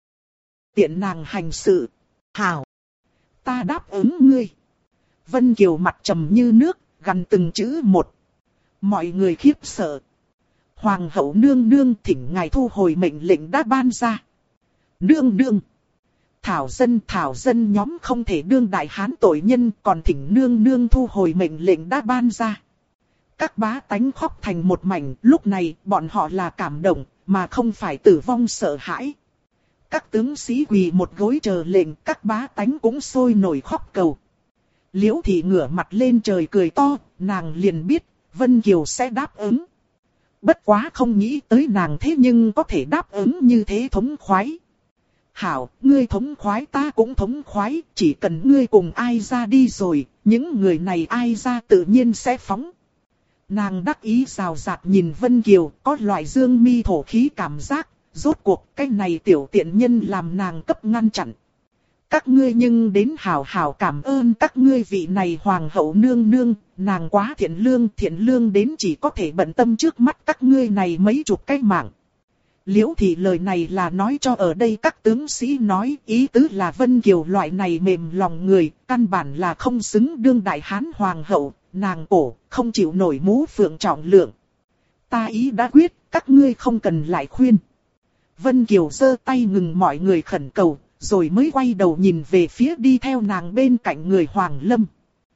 tiện nàng hành sự. Hảo, ta đáp ứng ngươi. Vân Kiều mặt trầm như nước, gằn từng chữ một. Mọi người khiếp sợ. Hoàng hậu nương nương thỉnh ngài thu hồi mệnh lệnh đã ban ra. Nương nương. Thảo dân nhóm không thể đương đại hán tội nhân, còn thỉnh nương nương thu hồi mệnh lệnh đã ban ra. Các bá tánh khóc thành một mảnh, lúc này bọn họ là cảm động, mà không phải tử vong sợ hãi. Các tướng sĩ quỳ một gối chờ lệnh, các bá tánh cũng sôi nổi khóc cầu. Liễu Thị ngửa mặt lên trời cười to, nàng liền biết Vân Kiều sẽ đáp ứng. Bất quá không nghĩ tới nàng thế nhưng có thể đáp ứng như thế thống khoái. Hảo, ngươi thống khoái ta cũng thống khoái, chỉ cần ngươi cùng ai ra đi rồi, những người này ai ra tự nhiên sẽ phóng. Nàng đắc ý rào rạt nhìn Vân Kiều, có loại dương mi thổ khí cảm giác, rốt cuộc cái này tiểu tiện nhân làm nàng cấp ngăn chặn. Các ngươi nhưng đến hảo hảo cảm ơn các ngươi vị này hoàng hậu nương nương, nàng quá thiện lương đến chỉ có thể bận tâm trước mắt các ngươi này mấy chục cái mạng. Liễu Thị lời này là nói cho ở đây các tướng sĩ nói, ý tứ là Vân Kiều loại này mềm lòng người, căn bản là không xứng đương đại hán hoàng hậu, nàng cổ, không chịu nổi mũ phượng trọng lượng. Ta ý đã quyết, các ngươi không cần lại khuyên. Vân Kiều giơ tay ngừng mọi người khẩn cầu, rồi mới quay đầu nhìn về phía đi theo nàng bên cạnh người Hoàng Lâm.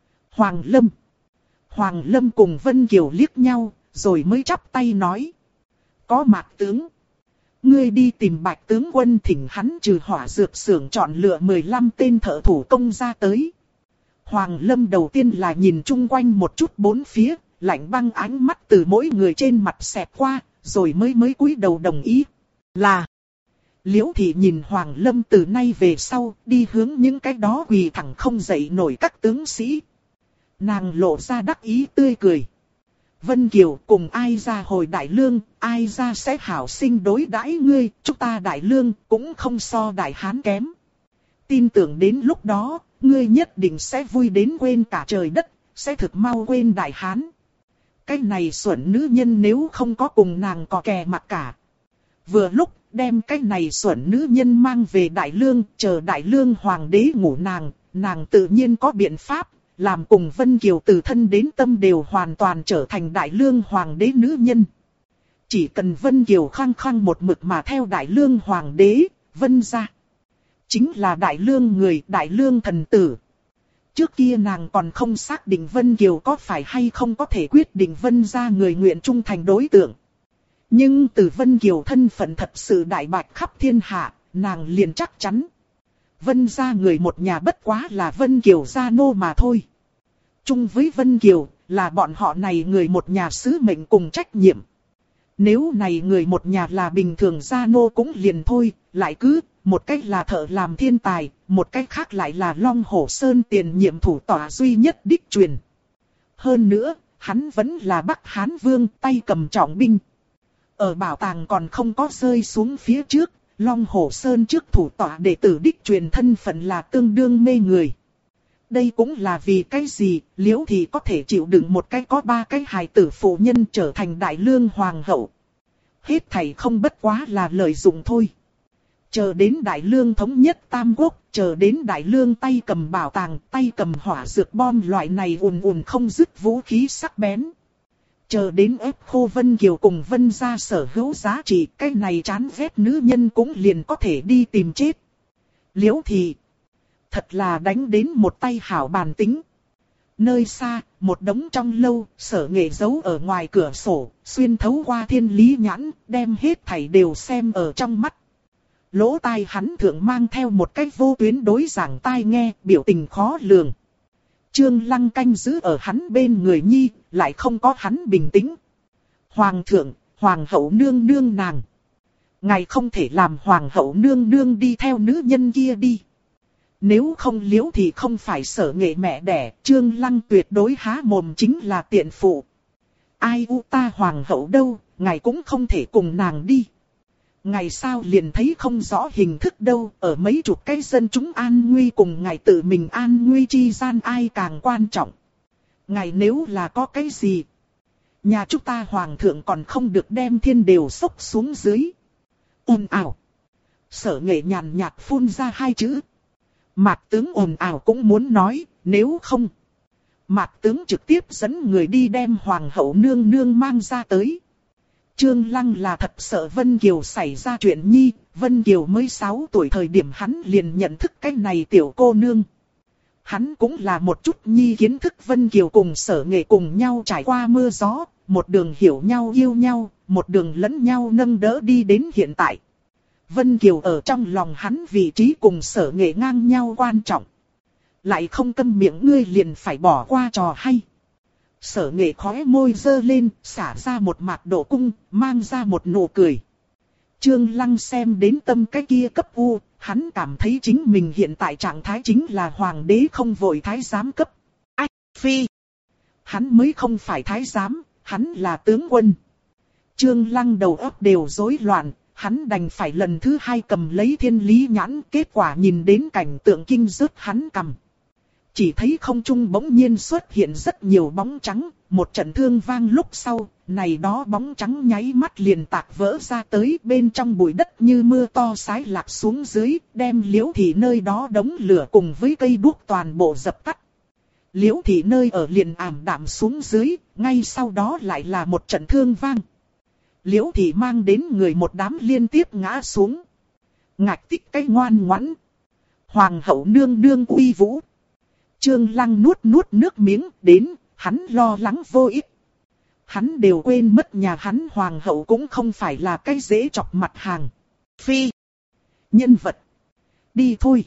Hoàng Lâm cùng Vân Kiều liếc nhau, rồi mới chắp tay nói. Có Mạc tướng. Ngươi đi tìm Bạch tướng quân thỉnh hắn trừ hỏa dược xưởng chọn lựa 15 tên thợ thủ công ra tới. Hoàng Lâm đầu tiên là nhìn chung quanh một chút bốn phía, lạnh băng ánh mắt từ mỗi người trên mặt xẹt qua, rồi mới cúi đầu đồng ý. Là. Liễu Thị nhìn Hoàng Lâm từ nay về sau, đi hướng những cái đó quỳ thẳng không dậy nổi các tướng sĩ. Nàng lộ ra đắc ý tươi cười. Vân Kiều cùng ai ra hồi Đại Lương, ai ra sẽ hảo sinh đối đãi ngươi, chúng ta Đại Lương cũng không so Đại Hán kém. Tin tưởng đến lúc đó, ngươi nhất định sẽ vui đến quên cả trời đất, sẽ thực mau quên Đại Hán. Cái này xuẩn nữ nhân nếu không có cùng nàng có kè mặt cả. Vừa lúc đem cái này xuẩn nữ nhân mang về Đại Lương, chờ Đại Lương hoàng đế ngủ nàng tự nhiên có biện pháp. Làm cùng Vân Kiều từ thân đến tâm đều hoàn toàn trở thành Đại Lương hoàng đế nữ nhân. Chỉ cần Vân Kiều khăng khăng một mực mà theo Đại Lương hoàng đế, Vân gia chính là Đại Lương người, Đại Lương thần tử. Trước kia nàng còn không xác định Vân Kiều có phải hay không có thể quyết định Vân gia người nguyện trung thành đối tượng. Nhưng từ Vân Kiều thân phận thật sự đại bạch khắp thiên hạ, nàng liền chắc chắn. Vân gia người một nhà bất quá là Vân Kiều gia nô mà thôi. Chung với Vân Kiều là bọn họ này người một nhà sứ mệnh cùng trách nhiệm. Nếu này người một nhà là bình thường gia nô cũng liền thôi, lại cứ một cách là thợ làm thiên tài, một cách khác lại là Long Hổ Sơn tiền nhiệm thủ tọa duy nhất đích truyền. Hơn nữa, hắn vẫn là Bắc Hán Vương tay cầm trọng binh. Ở bảo tàng còn không có rơi xuống phía trước, Long Hổ Sơn trước thủ tọa đệ tử đích truyền thân phận là tương đương mê người. Đây cũng là vì cái gì, Liễu Thị có thể chịu đựng một cái có 3 cái hài tử phụ nhân trở thành Đại Lương hoàng hậu. Hết thảy không bất quá là lợi dụng thôi. Chờ đến Đại Lương thống nhất Tam Quốc, chờ đến Đại Lương tay cầm bảo tàng, tay cầm hỏa dược bom loại này ùn không dứt vũ khí sắc bén. Chờ đến ép khô Vân Kiều cùng Vân gia sở hữu giá trị, cái này chán ghét nữ nhân cũng liền có thể đi tìm chết. Liễu Thị thật là đánh đến một tay hảo bàn tính. Nơi xa, một đống trong lâu, Sở Nghệ giấu ở ngoài cửa sổ, xuyên thấu qua thiên lý nhãn, đem hết thảy đều xem ở trong mắt. Lỗ tai hắn thượng mang theo một cái vô tuyến đối giảng tai nghe, biểu tình khó lường. Trương Lăng canh giữ ở hắn bên người nhi, lại không có hắn bình tĩnh. Hoàng thượng, hoàng hậu nương nương nàng. Ngài không thể làm hoàng hậu nương nương đi theo nữ nhân kia đi. Nếu không Liễu thì không phải Sở Nghệ mẹ đẻ, Trương Lăng tuyệt đối há mồm chính là tiện phụ. Ai u ta hoàng hậu đâu, ngài cũng không thể cùng nàng đi. Ngài sao liền thấy không rõ hình thức đâu, ở mấy chục cái dân chúng an nguy cùng ngài tự mình an nguy chi gian ai càng quan trọng. Ngài nếu là có cái gì, nhà chúng ta hoàng thượng còn không được đem thiên đều xốc xuống dưới. Ồn ào. Sở Nghệ nhàn nhạt phun ra hai chữ. Mạc tướng ồn ào cũng muốn nói, nếu không. Mạc tướng trực tiếp dẫn người đi đem hoàng hậu nương nương mang ra tới. Trương Lăng là thật sợ Vân Kiều xảy ra chuyện nhi, Vân Kiều mới 6 tuổi thời điểm hắn liền nhận thức cái này tiểu cô nương. Hắn cũng là một chút nhi kiến thức Vân Kiều cùng Sở Nghệ cùng nhau trải qua mưa gió, một đường hiểu nhau yêu nhau, một đường lẫn nhau nâng đỡ đi đến hiện tại. Vân Kiều ở trong lòng hắn vị trí cùng Sở Nghệ ngang nhau quan trọng. Lại không câm miệng ngươi liền phải bỏ qua trò hay. Sở Nghệ khóe môi dơ lên, xả ra một mạt độ cung, mang ra một nụ cười. Trương Lăng xem đến tâm cái kia cấp u, hắn cảm thấy chính mình hiện tại trạng thái chính là hoàng đế không vội thái giám cấp. Ách phi! Hắn mới không phải thái giám, hắn là tướng quân. Trương Lăng đầu óc đều rối loạn, hắn đành phải lần thứ hai cầm lấy thiên lý nhãn, kết quả nhìn đến cảnh tượng kinh rớt hắn cầm. Chỉ thấy không trung bỗng nhiên xuất hiện rất nhiều bóng trắng, một trận thương vang lúc sau, này đó bóng trắng nháy mắt liền tạc vỡ ra tới, bên trong bụi đất như mưa to xái lạc xuống dưới, đem Liễu thị nơi đó đống lửa cùng với cây đuốc toàn bộ dập tắt. Liễu thị nơi ở liền ảm đạm xuống dưới, ngay sau đó lại là một trận thương vang. Liễu thị mang đến người một đám liên tiếp ngã xuống. Ngạch tích cái ngoan ngoãn. Hoàng hậu nương nương uy vũ. Trương Lăng nuốt nước miếng đến, hắn lo lắng vô ích. Hắn đều quên mất nhà hắn hoàng hậu cũng không phải là cái dễ chọc mặt hàng. Phi. Nhân vật. Đi thôi.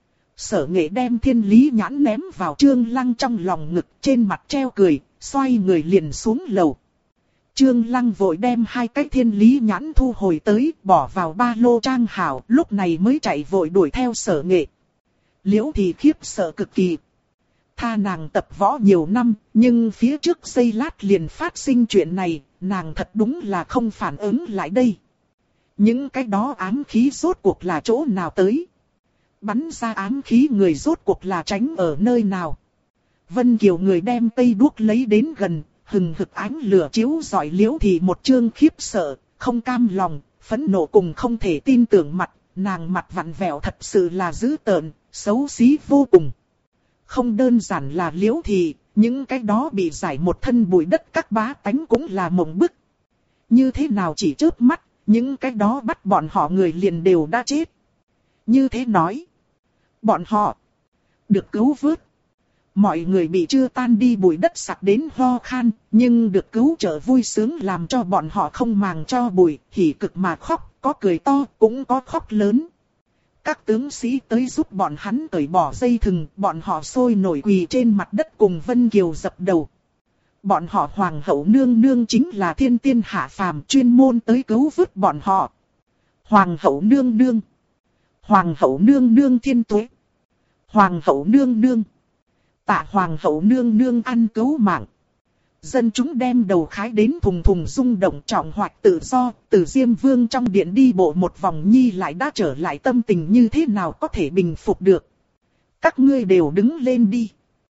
Sở Nghệ đem thiên lý nhãn ném vào Trương Lăng trong lòng ngực, trên mặt treo cười, xoay người liền xuống lầu. Trương Lăng vội đem hai cái thiên lý nhãn thu hồi tới, bỏ vào ba lô trang hảo, lúc này mới chạy vội đuổi theo Sở Nghệ. Liễu thì khiếp sợ cực kỳ. Tha nàng tập võ nhiều năm, nhưng phía trước giây lát liền phát sinh chuyện này, nàng thật đúng là không phản ứng lại đây. Những cái đó ám khí rốt cuộc là chỗ nào tới? Bắn ra ám khí người rốt cuộc là tránh ở nơi nào? Vân Kiều người đem cây đuốc lấy đến gần, hừng hực ánh lửa chiếu rọi Liễu thì một chương khiếp sợ, không cam lòng, phẫn nộ cùng không thể tin tưởng mặt, nàng mặt vặn vẹo thật sự là dữ tợn, xấu xí vô cùng. Không đơn giản là Liễu thì, những cái đó bị giải một thân bụi đất các bá tánh cũng là mộng bức. Như thế nào chỉ chớp mắt, những cái đó bắt bọn họ người liền đều đã chết. Như thế nói, bọn họ được cứu vớt. Mọi người bị chưa tan đi bụi đất sặc đến ho khan, nhưng được cứu trở vui sướng làm cho bọn họ không màng cho bụi, hỉ cực mà khóc, có cười to, cũng có khóc lớn. Các tướng sĩ tới giúp bọn hắn cởi bỏ dây thừng, bọn họ sôi nổi quỳ trên mặt đất cùng Vân Kiều dập đầu. Bọn họ hoàng hậu nương nương chính là thiên tiên hạ phàm chuyên môn tới cứu vớt bọn họ. Hoàng hậu nương nương. Hoàng hậu nương nương thiên tuế. Hoàng hậu nương nương. Tạ hoàng hậu nương nương ăn cứu mạng. Dân chúng đem đầu khái đến thùng thùng rung động trọng hoạch tự do, từ Diêm Vương trong điện đi bộ một vòng nhi lại đã trở lại tâm tình như thế nào có thể bình phục được. Các ngươi đều đứng lên đi.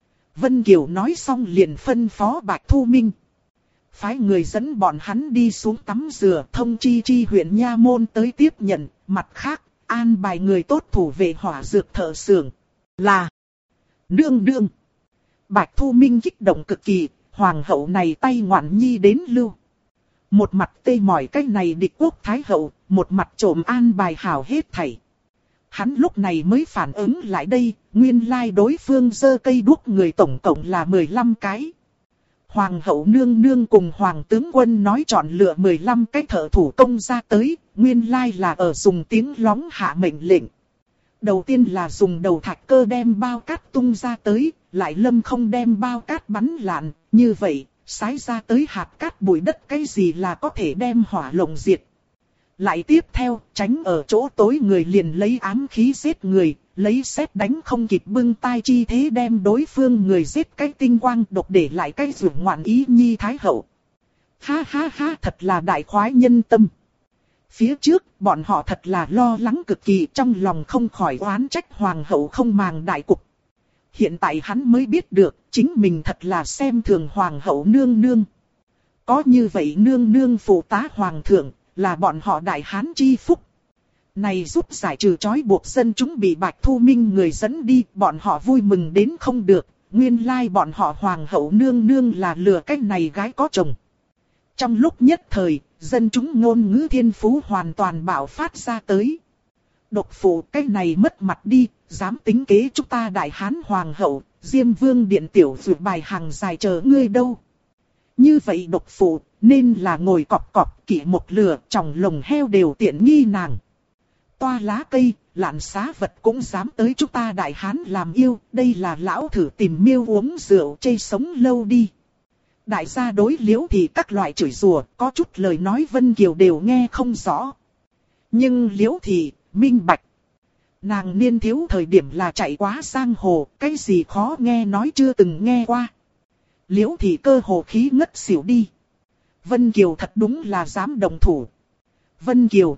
Vân Kiều nói xong liền phân phó Bạch Thu Minh. Phái người dẫn bọn hắn đi xuống tắm rửa thông chi huyện Nha Môn tới tiếp nhận, mặt khác, an bài người tốt thủ vệ hỏa dược thợ xưởng. Là nương nương. Bạch Thu Minh kích động cực kỳ. Hoàng hậu này tay ngoạn nhi đến lưu. Một mặt tê mỏi cái này địch quốc thái hậu, một mặt trộm an bài hảo hết thảy. Hắn lúc này mới phản ứng lại đây, nguyên lai đối phương giơ cây đuốc người tổng cộng là 15 cái. Hoàng hậu nương nương cùng hoàng tướng quân nói chọn lựa 15 cái thợ thủ công ra tới, nguyên lai là ở dùng tiếng lóng hạ mệnh lệnh. Đầu tiên là dùng đầu thạch cơ đem bao cát tung ra tới, lại lâm không đem bao cát bắn lạn, như vậy, xái ra tới hạt cát bụi đất cái gì là có thể đem hỏa lồng diệt. Lại tiếp theo, tránh ở chỗ tối người liền lấy ám khí giết người, lấy sét đánh không kịp bưng tai chi thế đem đối phương người giết cái tinh quang độc để lại cái ruộng ngoạn ý nhi thái hậu. Ha ha ha, thật là đại khoái nhân tâm. Phía trước, bọn họ thật là lo lắng cực kỳ, trong lòng không khỏi oán trách hoàng hậu không màng đại cục. Hiện tại hắn mới biết được, chính mình thật là xem thường hoàng hậu nương nương. Có như vậy nương nương phụ tá hoàng thượng, là bọn họ đại hán chi phúc. Này giúp giải trừ trói buộc dân chúng bị Bạch Thu Minh người dẫn đi, bọn họ vui mừng đến không được, nguyên lai bọn họ hoàng hậu nương nương là lừa cái này gái có chồng. Trong lúc nhất thời, dân chúng ngôn ngữ thiên phú hoàn toàn bạo phát ra tới. Độc phụ cái này mất mặt đi, dám tính kế chúng ta đại hán hoàng hậu, Diêm Vương điện tiểu dược bài hàng dài chờ ngươi đâu. Như vậy độc phụ, nên là ngồi cọp cọp kỵ một lửa, trong lồng heo đều tiện nghi nàng. Toa lá cây, lạn xá vật cũng dám tới chúng ta đại hán làm yêu, đây là lão thử tìm miêu uống rượu chê sống lâu đi. Đại gia đối Liễu thì các loại chửi rủa, có chút lời nói Vân Kiều đều nghe không rõ. Nhưng Liễu thì minh bạch. Nàng niên thiếu thời điểm là chạy quá giang hồ, cái gì khó nghe nói chưa từng nghe qua. Liễu thì cơ hồ khí ngất xỉu đi. Vân Kiều thật đúng là dám đồng thủ. Vân Kiều,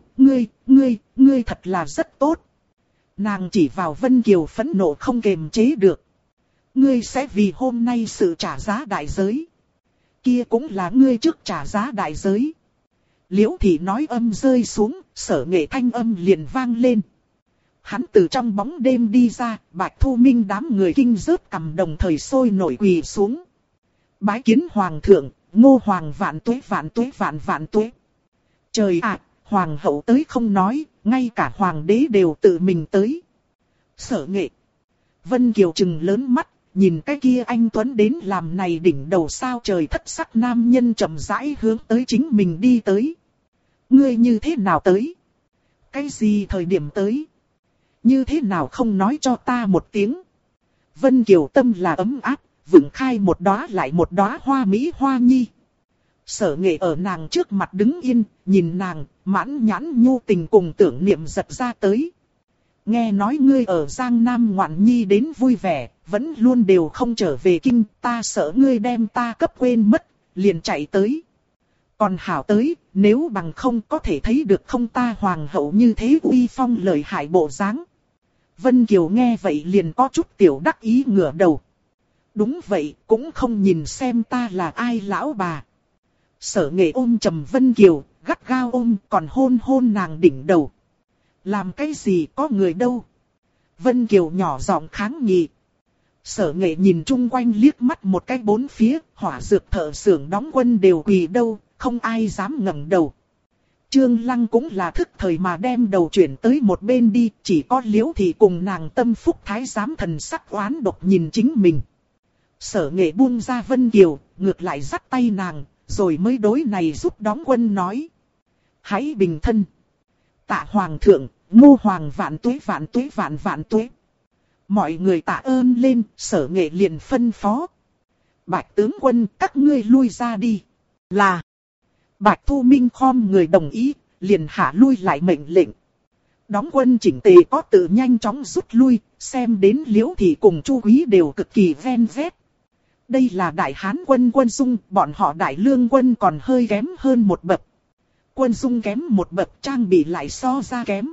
ngươi thật là rất tốt. Nàng chỉ vào Vân Kiều phẫn nộ không kềm chế được. Ngươi sẽ vì hôm nay sự trả giá đại giới. Kia cũng là ngươi trước trả giá đại giới. Liễu thị nói âm rơi xuống, Sở Nghệ thanh âm liền vang lên. Hắn từ trong bóng đêm đi ra, Bạch Thu Minh đám người kinh rớt cằm đồng thời sôi nổi quỳ xuống. Bái kiến hoàng thượng, Ngô hoàng vạn tuế vạn tuế vạn vạn tuế. Trời ạ, hoàng hậu tới không nói, ngay cả hoàng đế đều tự mình tới. Sở Nghệ. Vân Kiều trừng lớn mắt, nhìn cái kia anh Tuấn đến làm này đỉnh đầu sao trời thất sắc nam nhân chậm rãi hướng tới chính mình đi tới. Ngươi như thế nào tới? Cái gì thời điểm tới? Như thế nào không nói cho ta một tiếng? Vân Kiều tâm là ấm áp, vững khai một đóa lại một đóa hoa mỹ hoa nhi. Sở Nghệ ở nàng trước mặt đứng yên, nhìn nàng, mãn nhãn nhu tình cùng tưởng niệm giật ra tới. Nghe nói ngươi ở Giang Nam ngoạn nhi đến vui vẻ, vẫn luôn đều không trở về kinh, ta sợ ngươi đem ta cấp quên mất, liền chạy tới. Còn hảo tới, nếu bằng không có thể thấy được không ta hoàng hậu như thế uy phong lợi hại bộ dáng. Vân Kiều nghe vậy liền có chút tiểu đắc ý ngửa đầu. Đúng vậy, cũng không nhìn xem ta là ai lão bà. Sở Nghệ ôm trầm Vân Kiều, gắt gao ôm còn hôn hôn nàng đỉnh đầu. Làm cái gì có người đâu? Vân Kiều nhỏ giọng kháng nghị. Sở Nghệ nhìn chung quanh liếc mắt một cái bốn phía, hỏa dược thợ xưởng đóng quân đều quỳ đâu, không ai dám ngẩng đầu. Trương Lăng cũng là thức thời mà đem đầu chuyển tới một bên đi, chỉ có Liễu thì cùng nàng tâm phúc thái giám thần sắc oán độc nhìn chính mình. Sở Nghệ buông ra Vân Kiều, ngược lại dắt tay nàng, rồi mới đối này giúp đóng quân nói. Hãy bình thân. Tạ hoàng thượng, Ngô hoàng vạn tuế vạn tuế vạn vạn tuế. Mọi người tạ ơn lên, Sở Nghệ liền phân phó. Bạch tướng quân, các ngươi lui ra đi. Là. Bạch Thu Minh khom người đồng ý, liền hạ lui lại mệnh lệnh. Đóng quân chỉnh tề có tự nhanh chóng rút lui, xem đến Liễu thị cùng Chu Quý đều cực kỳ ven vét. Đây là đại hán quân Quân Dung, bọn họ đại lương quân còn hơi kém hơn một bậc. Quân Dung kém một bậc, trang bị lại so ra kém.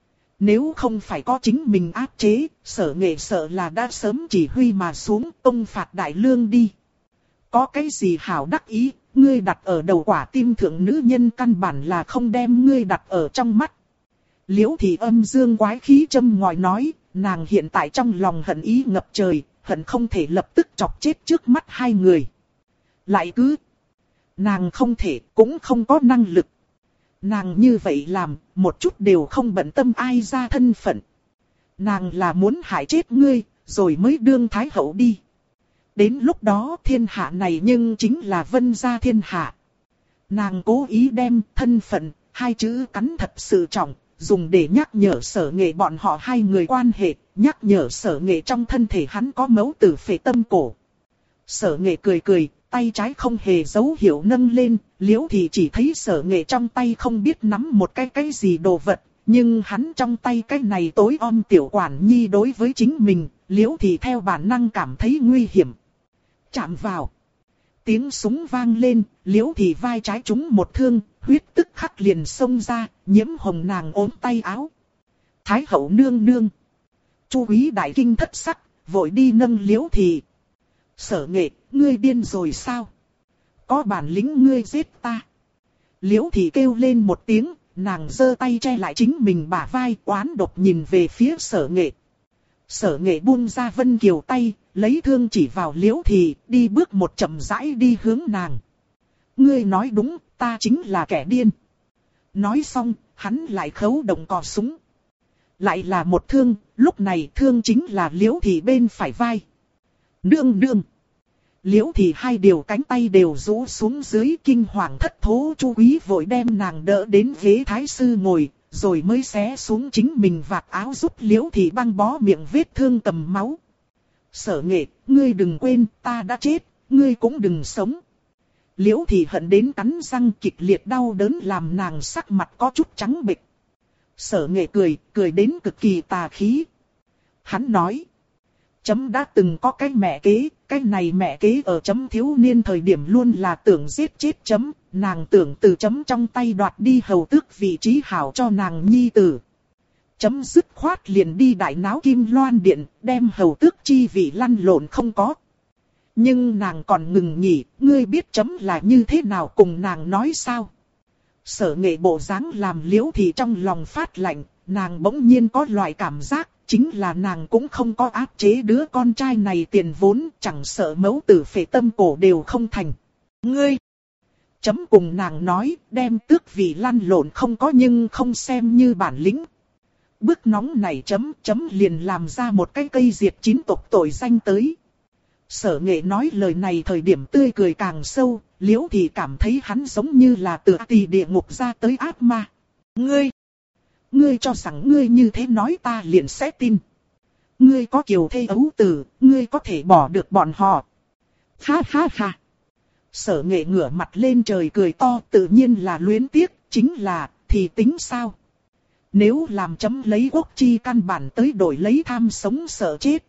Nếu không phải có chính mình áp chế, Sở Nghệ sợ là đã sớm chỉ huy mà xuống công phạt đại lương đi. Có cái gì hảo đắc ý, ngươi đặt ở đầu quả tim thượng nữ nhân căn bản là không đem ngươi đặt ở trong mắt. Liễu thị âm dương quái khí châm ngòi nói, nàng hiện tại trong lòng hận ý ngập trời, hận không thể lập tức chọc chết trước mắt hai người. Lại cứ, nàng không thể, cũng không có năng lực. Nàng như vậy làm, một chút đều không bận tâm ai ra thân phận. Nàng là muốn hại chết ngươi, rồi mới đương thái hậu đi. Đến lúc đó thiên hạ này nhưng chính là Vân gia thiên hạ. Nàng cố ý đem thân phận, hai chữ cắn thật sự trọng, dùng để nhắc nhở Sở Nghệ bọn họ hai người quan hệ, nhắc nhở Sở Nghệ trong thân thể hắn có mẫu tử phệ tâm cổ. Sở Nghệ cười cười, tay trái không hề dấu hiệu nâng lên, Liễu thì chỉ thấy Sở Nghệ trong tay không biết nắm một cái gì đồ vật, Nhưng hắn trong tay cái này tối om tiểu quản nhi đối với chính mình, Liễu Thị theo bản năng cảm thấy nguy hiểm. Chạm vào. Tiếng súng vang lên, Liễu Thị vai trái trúng một thương, huyết tức khắc liền xông ra, nhiễm hồng nàng ốm tay áo. Thái hậu nương nương. Chu Quý đại kinh thất sắc, vội đi nâng Liễu Thị. Sở Nghệ, ngươi điên rồi sao? Có bản lĩnh ngươi giết ta. Liễu Thị kêu lên một tiếng, nàng giơ tay che lại chính mình bả vai, oán độc nhìn về phía Sở Nghệ. Sở Nghệ buông ra Vân Kiều tay, lấy thương chỉ vào Liễu Thị, đi bước một chậm rãi đi hướng nàng. Ngươi nói đúng, ta chính là kẻ điên. Nói xong, hắn lại khấu động cò súng. Lại là một thương, lúc này thương chính là Liễu Thị bên phải vai. Nương nương. Liễu Thị hai điều cánh tay đều rũ xuống dưới, kinh hoàng thất thố. Chu Quý vội đem nàng đỡ đến ghế thái sư ngồi, rồi mới xé xuống chính mình vạt áo giúp Liễu Thị băng bó miệng vết thương cầm máu. Sở Nghệ, ngươi đừng quên, ta đã chết, ngươi cũng đừng sống. Liễu Thị hận đến cắn răng, kịch liệt đau đớn làm nàng sắc mặt có chút trắng bệch. Sở Nghệ cười đến cực kỳ tà khí. Hắn nói, chấm đã từng có cái mẹ kế, cái này mẹ kế ở chấm thiếu niên thời điểm luôn là tưởng giết chết chấm, nàng tưởng từ chấm trong tay đoạt đi hầu tước vị trí hảo cho nàng nhi tử. Chấm dứt khoát liền đi đại náo Kim Loan Điện, đem hầu tước chi vị lăn lộn không có. Nhưng nàng còn ngừng nghỉ, ngươi biết chấm là như thế nào cùng nàng nói sao? Sở Nghệ bộ dáng làm Liễu Thị trong lòng phát lạnh, nàng bỗng nhiên có loại cảm giác, chính là nàng cũng không có áp chế đứa con trai này tiền vốn, chẳng sợ mẫu tử phệ tâm cổ đều không thành. Ngươi! Chấm cùng nàng nói, đem tước vị lăn lộn không có nhưng không xem như bản lĩnh. Bước nóng này chấm liền làm ra một cái cây diệt chín tộc tội danh tới. Sở Nghệ nói lời này thời điểm tươi cười càng sâu, Liễu Thị cảm thấy hắn giống như là từ tỳ địa ngục ra tới ác ma. Ngươi cho rằng ngươi như thế nói ta liền sẽ tin. Ngươi có kiều thê ấu tử, ngươi có thể bỏ được bọn họ. Ha ha ha. Sở Nghệ ngửa mặt lên trời cười to, tự nhiên là luyến tiếc, chính là, thì tính sao? Nếu làm chấm lấy quốc chi căn bản tới đổi lấy tham sống sợ chết.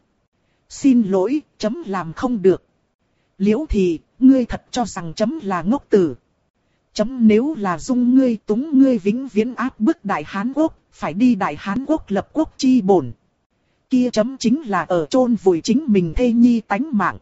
Xin lỗi, chấm làm không được. Liễu Thị, ngươi thật cho rằng chấm là ngốc tử. Chấm nếu là dung ngươi túng ngươi vĩnh viễn áp bức Đại Hán Quốc, phải đi Đại Hán Quốc lập quốc chi bổn. Kia chấm chính là ở chôn vùi chính mình thê nhi tánh mạng.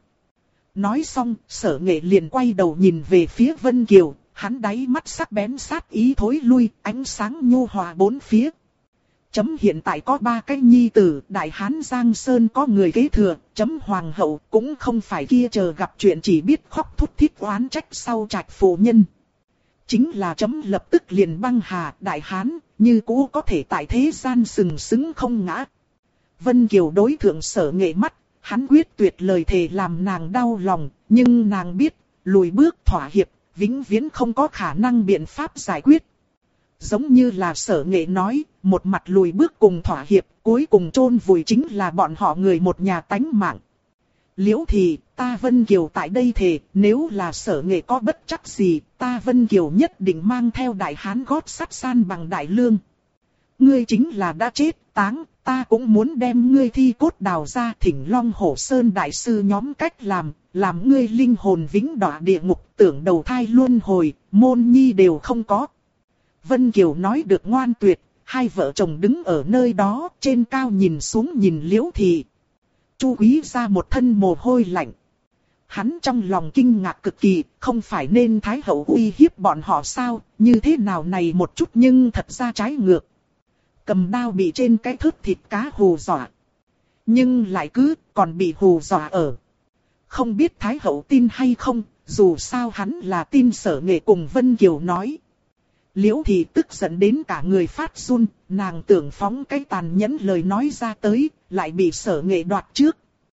Nói xong, Sở Nghệ liền quay đầu nhìn về phía Vân Kiều, hắn đáy mắt sắc bén sát ý thối lui, ánh sáng nhu hòa bốn phía. Chấm hiện tại có 3 cái nhi tử, Đại Hán Giang Sơn có người kế thừa, chấm hoàng hậu cũng không phải kia chờ gặp chuyện chỉ biết khóc thút thít oán trách sau trạch phụ nhân. Chính là chấm lập tức liền băng hà Đại Hán, như cũ có thể tại thế gian sừng sững không ngã. Vân Kiều đối thượng Sở Nghệ mắt, hắn quyết tuyệt lời thề làm nàng đau lòng, nhưng nàng biết, lùi bước thỏa hiệp, vĩnh viễn không có khả năng biện pháp giải quyết. Giống như là Sở Nghệ nói, một mặt lùi bước cùng thỏa hiệp, cuối cùng chôn vùi chính là bọn họ người một nhà tánh mạng. Liễu Thị, ta Vân Kiều tại đây thề, nếu là Sở Nghệ có bất trắc gì, ta Vân Kiều nhất định mang theo Đại Hán gót sắt san bằng Đại Lương. Ngươi chính là đã chết, táng, ta cũng muốn đem ngươi thi cốt đào ra thỉnh Long Hổ Sơn đại sư nhóm cách làm ngươi linh hồn vĩnh đọa địa ngục tưởng đầu thai luân hồi, môn nhi đều không có. Vân Kiều nói được ngoan tuyệt, hai vợ chồng đứng ở nơi đó, trên cao nhìn xuống nhìn Liễu Thị. Chu Quý ra một thân mồ hôi lạnh. Hắn trong lòng kinh ngạc cực kỳ, không phải nên Thái hậu uy hiếp bọn họ sao, như thế nào này một chút nhưng thật ra trái ngược. Cầm đao bị trên cái thớt thịt cá hù dọa. Nhưng lại cứ còn bị hù dọa ở. Không biết Thái hậu tin hay không, dù sao hắn là tin Sở Nghệ cùng Vân Kiều nói. Liễu Thị tức giận đến cả người phát run, nàng tưởng phóng cái tàn nhẫn lời nói ra tới, lại bị Sở Nghệ đoạt trước.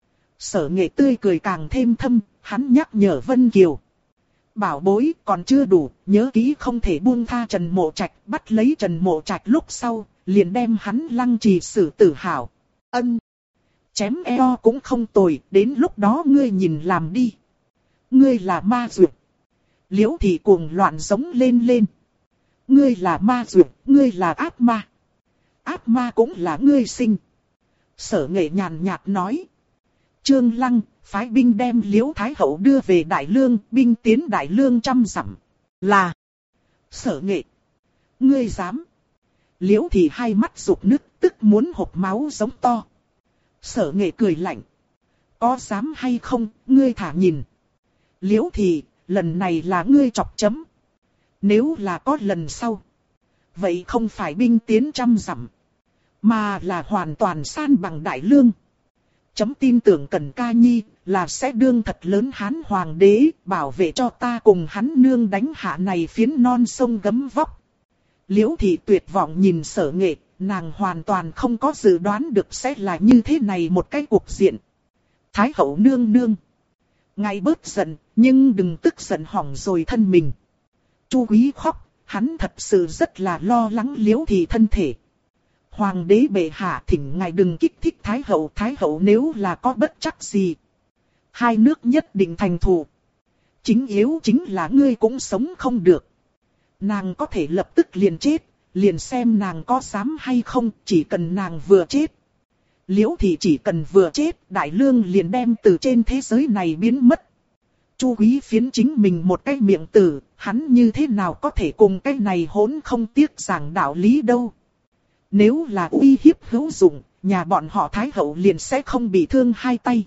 Sở Nghệ tươi cười càng thêm thâm, hắn nhắc nhở Vân Kiều. Bảo bối còn chưa đủ, nhớ kỹ không thể buông tha Trần Mộ Trạch, bắt lấy Trần Mộ Trạch lúc sau, liền đem hắn lăng trì xử tử hảo. Ân. Chém eo cũng không tồi, đến lúc đó ngươi nhìn làm đi. Ngươi là ma dược. Liễu Thị cuồng loạn giống lên. Ngươi là ma dược, ngươi là ác ma. ác ma cũng là ngươi sinh. Sở Nghệ nhàn nhạt nói. Trương Lăng, phái binh đem Liễu Thái Hậu đưa về Đại Lương, binh tiến Đại Lương 100 dặm. Là. Sở Nghệ. Ngươi dám. Liễu Thị hai mắt rục nứt, tức muốn hộc máu giống to. Sở Nghệ cười lạnh. Có dám hay không, ngươi thả nhìn. Liễu Thị, lần này là ngươi chọc chấm. Nếu là có lần sau. Vậy không phải binh tiến 100 dặm. Mà là hoàn toàn san bằng Đại Lương. Chấm tin tưởng Cẩn Ca Nhi là sẽ đương thật lớn Hán Hoàng đế, bảo vệ cho ta cùng hắn nương đánh hạ này phiến non sông gấm vóc. Liễu Thị tuyệt vọng nhìn Sở Nghệ, nàng hoàn toàn không có dự đoán được sẽ là như thế này một cái cuộc diện. Thái Hậu nương nương. Ngài bớt giận, nhưng đừng tức giận hỏng rồi thân mình. Chu Quý khóc, hắn thật sự rất là lo lắng Liễu Thị thân thể. Hoàng đế bệ hạ thỉnh ngài đừng kích thích Thái Hậu nếu là có bất trắc gì. Hai nước nhất định thành thù. Chính yếu chính là ngươi cũng sống không được. Nàng có thể lập tức liền chết, liền xem nàng có dám hay không, chỉ cần nàng vừa chết. Liễu Thị chỉ cần vừa chết, Đại Lương liền đem từ trên thế giới này biến mất. Chu Quý phiến chính mình một cái miệng tử, hắn như thế nào có thể cùng cái này hỗn không tiếc giảng đạo lý đâu. Nếu là uy hiếp hữu dụng, nhà bọn họ Thái Hậu liền sẽ không bị thương hai tay.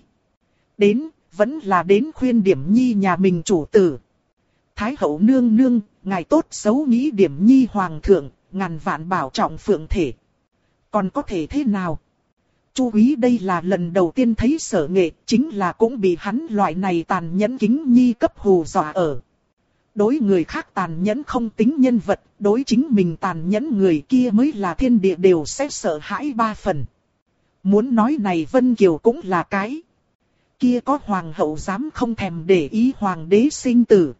Vẫn là đến khuyên Điểm Nhi nhà mình chủ tử. Thái Hậu nương nương, ngài tốt xấu nghĩ Điểm Nhi hoàng thượng, ngàn vạn bảo trọng phượng thể. Còn có thể thế nào? Chu Quý đây là lần đầu tiên thấy Sở Nghệ, chính là cũng bị hắn loại này tàn nhẫn Kính Nhi cấp hù dọa ở. Đối người khác tàn nhẫn không tính nhân vật, đối chính mình tàn nhẫn người kia mới là thiên địa đều sẽ sợ hãi ba phần. Muốn nói này Vân Kiều cũng là cái. Kia có hoàng hậu dám không thèm để ý hoàng đế sinh tử.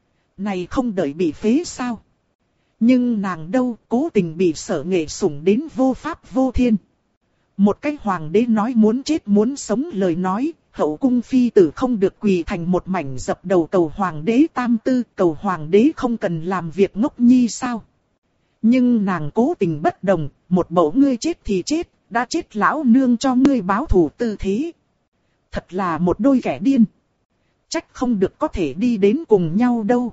Này không đợi bị phế sao? Nhưng nàng đâu cố tình bị Sở Nghệ sủng đến vô pháp vô thiên. Một cái hoàng đế nói muốn chết muốn sống lời nói, hậu cung phi tử không được quỳ thành một mảnh dập đầu cầu hoàng đế tam tư, cầu hoàng đế không cần làm việc ngốc nhi sao. Nhưng nàng cố tình bất đồng, một bộ ngươi chết thì chết, đã chết lão nương cho ngươi báo thù tư thế. Thật là một đôi kẻ điên. Trách không được có thể đi đến cùng nhau đâu.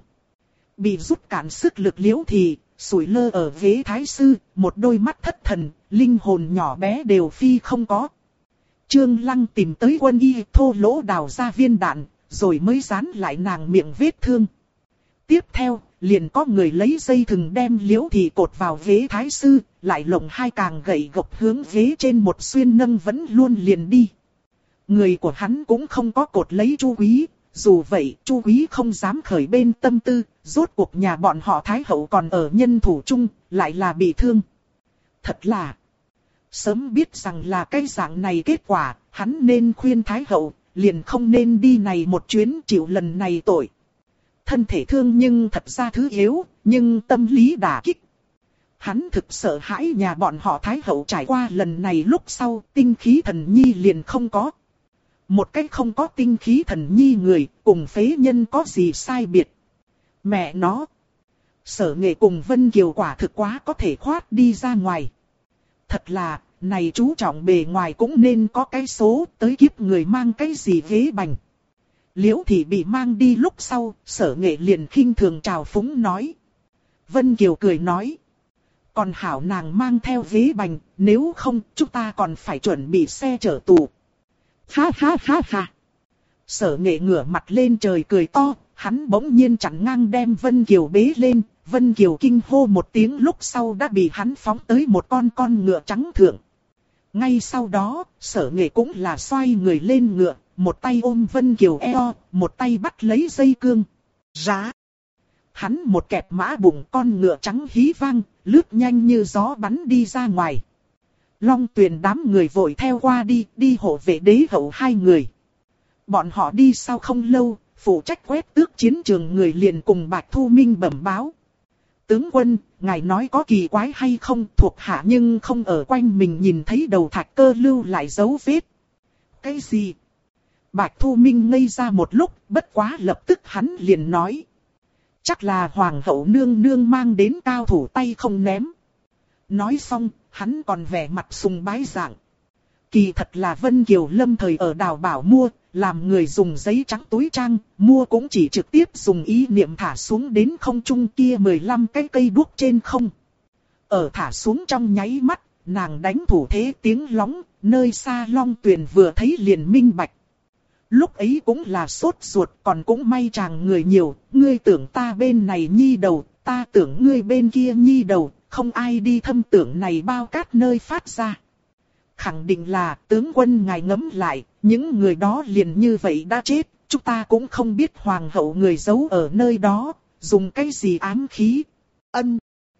Bị rút cạn sức lực Liễu Thị, sủi lơ ở ghế thái sư, một đôi mắt thất thần, linh hồn nhỏ bé đều phi không có. Trương Lăng tìm tới quân y thô lỗ đào ra viên đạn, rồi mới dán lại nàng miệng vết thương. Tiếp theo, liền có người lấy dây thừng đem Liễu Thị cột vào ghế thái sư, lại lồng hai càng gậy gộc hướng ghế trên một xuyên nâng vẫn luôn liền đi. Người của hắn cũng không có cột lấy Chu Quý, dù vậy Chu Quý không dám khởi bên tâm tư, rốt cuộc nhà bọn họ Thái Hậu còn ở nhân thủ chung, lại là bị thương. Thật là, sớm biết rằng là cái dạng này kết quả, hắn nên khuyên Thái Hậu, liền không nên đi này một chuyến chịu lần này tội. Thân thể thương nhưng thật ra thứ yếu, nhưng tâm lý đả kích. Hắn thực sợ hãi nhà bọn họ Thái Hậu trải qua lần này lúc sau tinh khí thần nhi liền không có. Một cách không có tinh khí thần nhi người, cùng phế nhân có gì sai biệt. Mẹ nó. Sở Nghệ cùng Vân Kiều quả thực quá có thể khoát đi ra ngoài. Thật là, này chú trọng bề ngoài cũng nên có cái số, tới kiếp người mang cái gì ghế bành. Liễu Thị bị mang đi lúc sau, Sở Nghệ liền khinh thường trào phúng nói. Vân Kiều cười nói. Còn hảo nàng mang theo ghế bành, nếu không chúng ta còn phải chuẩn bị xe chở tù. Ha ha ha ha. Sở Nghệ ngửa mặt lên trời cười to, hắn bỗng nhiên chặn ngang đem Vân Kiều bế lên. Vân Kiều kinh hô một tiếng lúc sau đã bị hắn phóng tới một con ngựa trắng thượng. Ngay sau đó, Sở Nghệ cũng là xoay người lên ngựa, một tay ôm Vân Kiều eo, một tay bắt lấy dây cương. Rá. Hắn một kẹp mã bụng con ngựa trắng hí vang, lướt nhanh như gió bắn đi ra ngoài. Long Tuyền đám người vội theo qua đi hộ vệ đế hậu hai người. Bọn họ đi sau không lâu, phụ trách quét tước chiến trường người liền cùng Bạch Thu Minh bẩm báo. Tướng quân, ngài nói có kỳ quái hay không thuộc hạ nhưng không ở quanh mình nhìn thấy đầu Thạch Cơ lưu lại dấu vết. Cái gì? Bạch Thu Minh ngây ra một lúc, bất quá lập tức hắn liền nói. Chắc là Hoàng hậu nương nương mang đến cao thủ tay không ném. Nói xong, hắn còn vẻ mặt sùng bái dạng. Kỳ thật là Vân Kiều lâm thời ở Đào Bảo mua, làm người dùng giấy trắng túi trang, mua cũng chỉ trực tiếp dùng ý niệm thả xuống đến không trung kia 15 cái cây đuốc trên không. Ở thả xuống trong nháy mắt, nàng đánh thủ thế tiếng lóng, nơi xa Long Tuyền vừa thấy liền minh bạch. Lúc ấy cũng là sốt ruột, còn cũng may chàng người nhiều, ngươi tưởng ta bên này nhi đầu, ta tưởng ngươi bên kia nhi đầu, không ai đi thâm tưởng này bao cát nơi phát ra. Khẳng định là tướng quân ngài ngẫm lại, những người đó liền như vậy đã chết, chúng ta cũng không biết hoàng hậu người giấu ở nơi đó, dùng cái gì ám khí. Ân.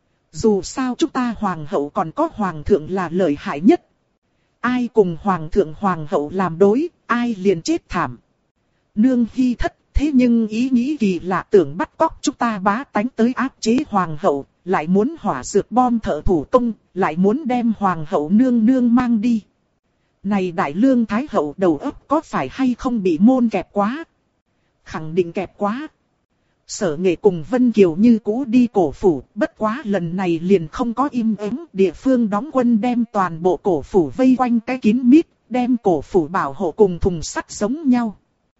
Dù sao chúng ta hoàng hậu còn có hoàng thượng là lợi hại nhất. Ai cùng hoàng thượng hoàng hậu làm đối, ai liền chết thảm. Nương Hy thất, thế nhưng ý nghĩ kỳ lạ tưởng bắt cóc chúng ta bá tánh tới áp chế hoàng hậu, lại muốn hỏa dược bom thợ thủ công, lại muốn đem hoàng hậu nương nương mang đi. Này đại lương thái hậu đầu óc có phải hay không bị môn kẹp quá? Khẳng định kẹp quá. Sở Nghệ cùng Vân Kiều như cũ đi cổ phủ, bất quá lần này liền không có im ắng, địa phương đóng quân đem toàn bộ cổ phủ vây quanh cái kín mít, đem cổ phủ bảo hộ cùng thùng sắt giống nhau.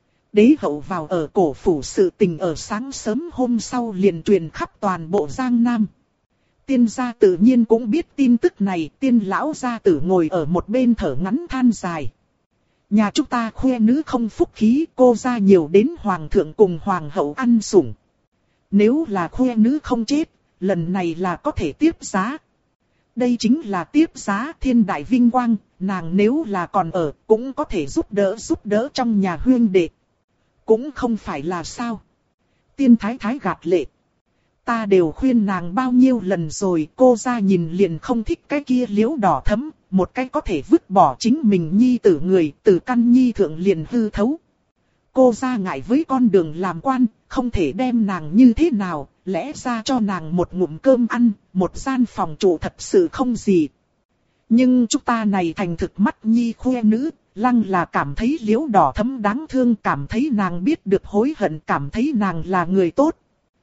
Đế hậu vào ở cổ phủ sự tình ở sáng sớm hôm sau liền truyền khắp toàn bộ Giang Nam. Tiên gia tự nhiên cũng biết tin tức này, tiên lão gia tử ngồi ở một bên thở ngắn than dài. Nhà chúng ta khuê nữ không phúc khí, cô gia nhiều đến hoàng thượng cùng hoàng hậu ăn sủng. Nếu là khuê nữ không chết, lần này là có thể tiếp giá. Đây chính là tiếp giá thiên đại vinh quang, nàng nếu là còn ở, cũng có thể giúp đỡ trong nhà huyên đệ. Cũng không phải là sao. Tiên thái thái gạt lệ. Ta đều khuyên nàng bao nhiêu lần rồi, cô ra nhìn liền không thích cái kia liễu đỏ thẫm, một cái có thể vứt bỏ chính mình nhi tử người, từ căn nhi thượng liền hư thấu. Cô ra ngại với con đường làm quan, không thể đem nàng như thế nào, lẽ ra cho nàng một ngụm cơm ăn, một gian phòng trụ thật sự không gì. Nhưng chúng ta này thành thực mắt nhi khuê nữ, lăng là cảm thấy liễu đỏ thẫm đáng thương, cảm thấy nàng biết được hối hận, cảm thấy nàng là người tốt.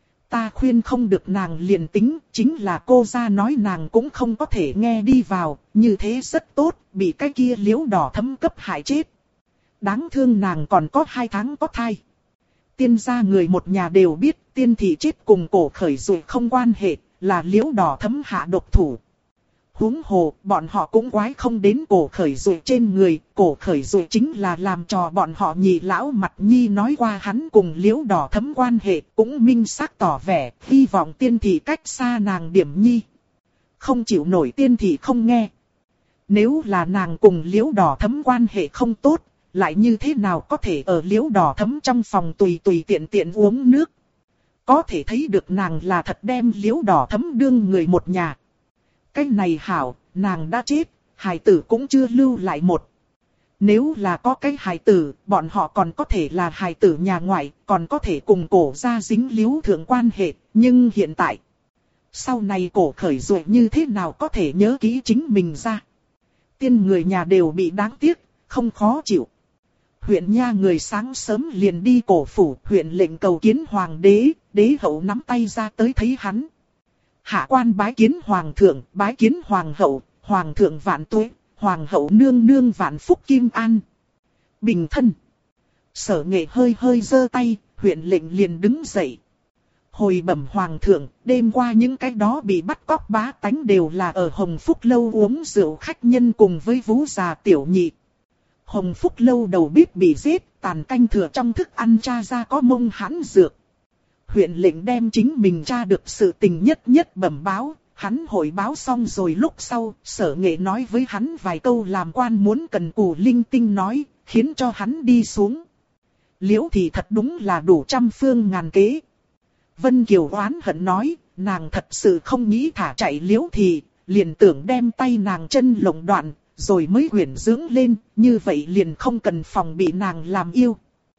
Ta khuyên không được nàng liền tính, chính là cô ra nói nàng cũng không có thể nghe đi vào, như thế rất tốt, bị cái kia liễu đỏ thẫm cấp hại chết. Đáng thương nàng còn có 2 tháng có thai. Tiên gia người một nhà đều biết tiên thị chết cùng cổ khởi rồi không quan hệ, là liễu đỏ thẫm hạ độc thủ. Huống hồ, bọn họ cũng quái không đến cổ khởi rồi trên người, cổ khởi rồi chính là làm trò bọn họ nhị lão mặt nhi nói qua hắn cùng liễu đỏ thẫm quan hệ, cũng minh xác tỏ vẻ, hy vọng tiên thị cách xa nàng điểm nhi. Không chịu nổi tiên thị không nghe. Nếu là nàng cùng liễu đỏ thẫm quan hệ không tốt, lại như thế nào có thể ở liễu đỏ thẫm trong phòng tùy tiện tiện uống nước. Có thể thấy được nàng là thật đem liễu đỏ thẫm đương người một nhà. Cái này hảo, nàng đã chết, hài tử cũng chưa lưu lại một. Nếu là có cái hài tử, bọn họ còn có thể là hài tử nhà ngoại, còn có thể cùng cổ gia dính liễu thượng quan hệ, nhưng hiện tại, sau này cổ khởi rồi như thế nào có thể nhớ kỹ chính mình ra. Tiên người nhà đều bị đáng tiếc, không khó chịu. Huyện nha người sáng sớm liền đi cổ phủ, huyện lệnh cầu kiến hoàng đế, đế hậu nắm tay ra tới thấy hắn. Hạ quan bái kiến hoàng thượng, bái kiến hoàng hậu, hoàng thượng vạn tuế, hoàng hậu nương nương vạn phúc kim an. Bình thân. Sở Nghệ hơi giơ tay, huyện lệnh liền đứng dậy. Hồi bẩm hoàng thượng, đêm qua những cái đó bị bắt cóc bá tánh đều là ở Hồng Phúc Lâu uống rượu khách nhân cùng với vú già tiểu nhị. Hồng Phúc Lâu đầu bếp bị giết, tàn canh thừa trong thức ăn tra ra có mông hãn dược. Huyện lệnh đem chính mình tra được sự tình nhất bẩm báo, hắn hội báo xong rồi lúc sau, Sở Nghệ nói với hắn vài câu làm quan muốn cần cù linh tinh nói, khiến cho hắn đi xuống. Liễu thì thật đúng là đủ trăm phương ngàn kế. Vân Kiều oán hận nói, nàng thật sự không nghĩ thả chạy Liễu thì, liền tưởng đem tay nàng chân lộng đoạn, rồi mới quyển dưỡng lên, như vậy liền không cần phòng bị nàng làm yêu.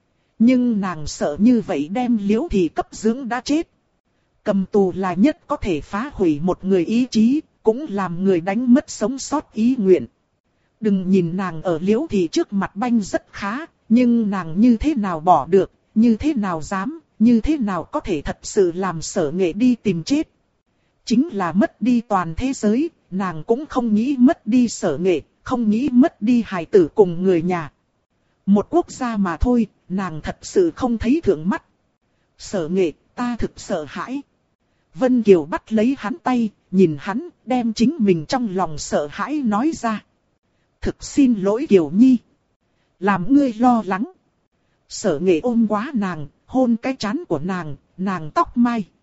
Nhưng nàng sợ như vậy đem Liễu thì cấp dưỡng đã chết. Cầm tù là nhất có thể phá hủy một người ý chí, cũng làm người đánh mất sống sót ý nguyện. Đừng nhìn nàng ở Liễu thì trước mặt banh rất khá, nhưng nàng như thế nào bỏ được, như thế nào dám, như thế nào có thể thật sự làm Sở Nghệ đi tìm chết. Chính là mất đi toàn thế giới, nàng cũng không nghĩ mất đi Sở Nghệ, không nghĩ mất đi hài tử cùng người nhà. Một quốc gia mà thôi, nàng thật sự không thấy thượng mắt. Sở Nghệ, ta thực sợ hãi. Vân Kiều bắt lấy hắn tay, nhìn hắn, đem chính mình trong lòng sợ hãi nói ra. Thực xin lỗi Kiều Nhi. Làm ngươi lo lắng. Sở Nghệ ôm quá nàng, hôn cái trán của nàng, nàng tóc mai.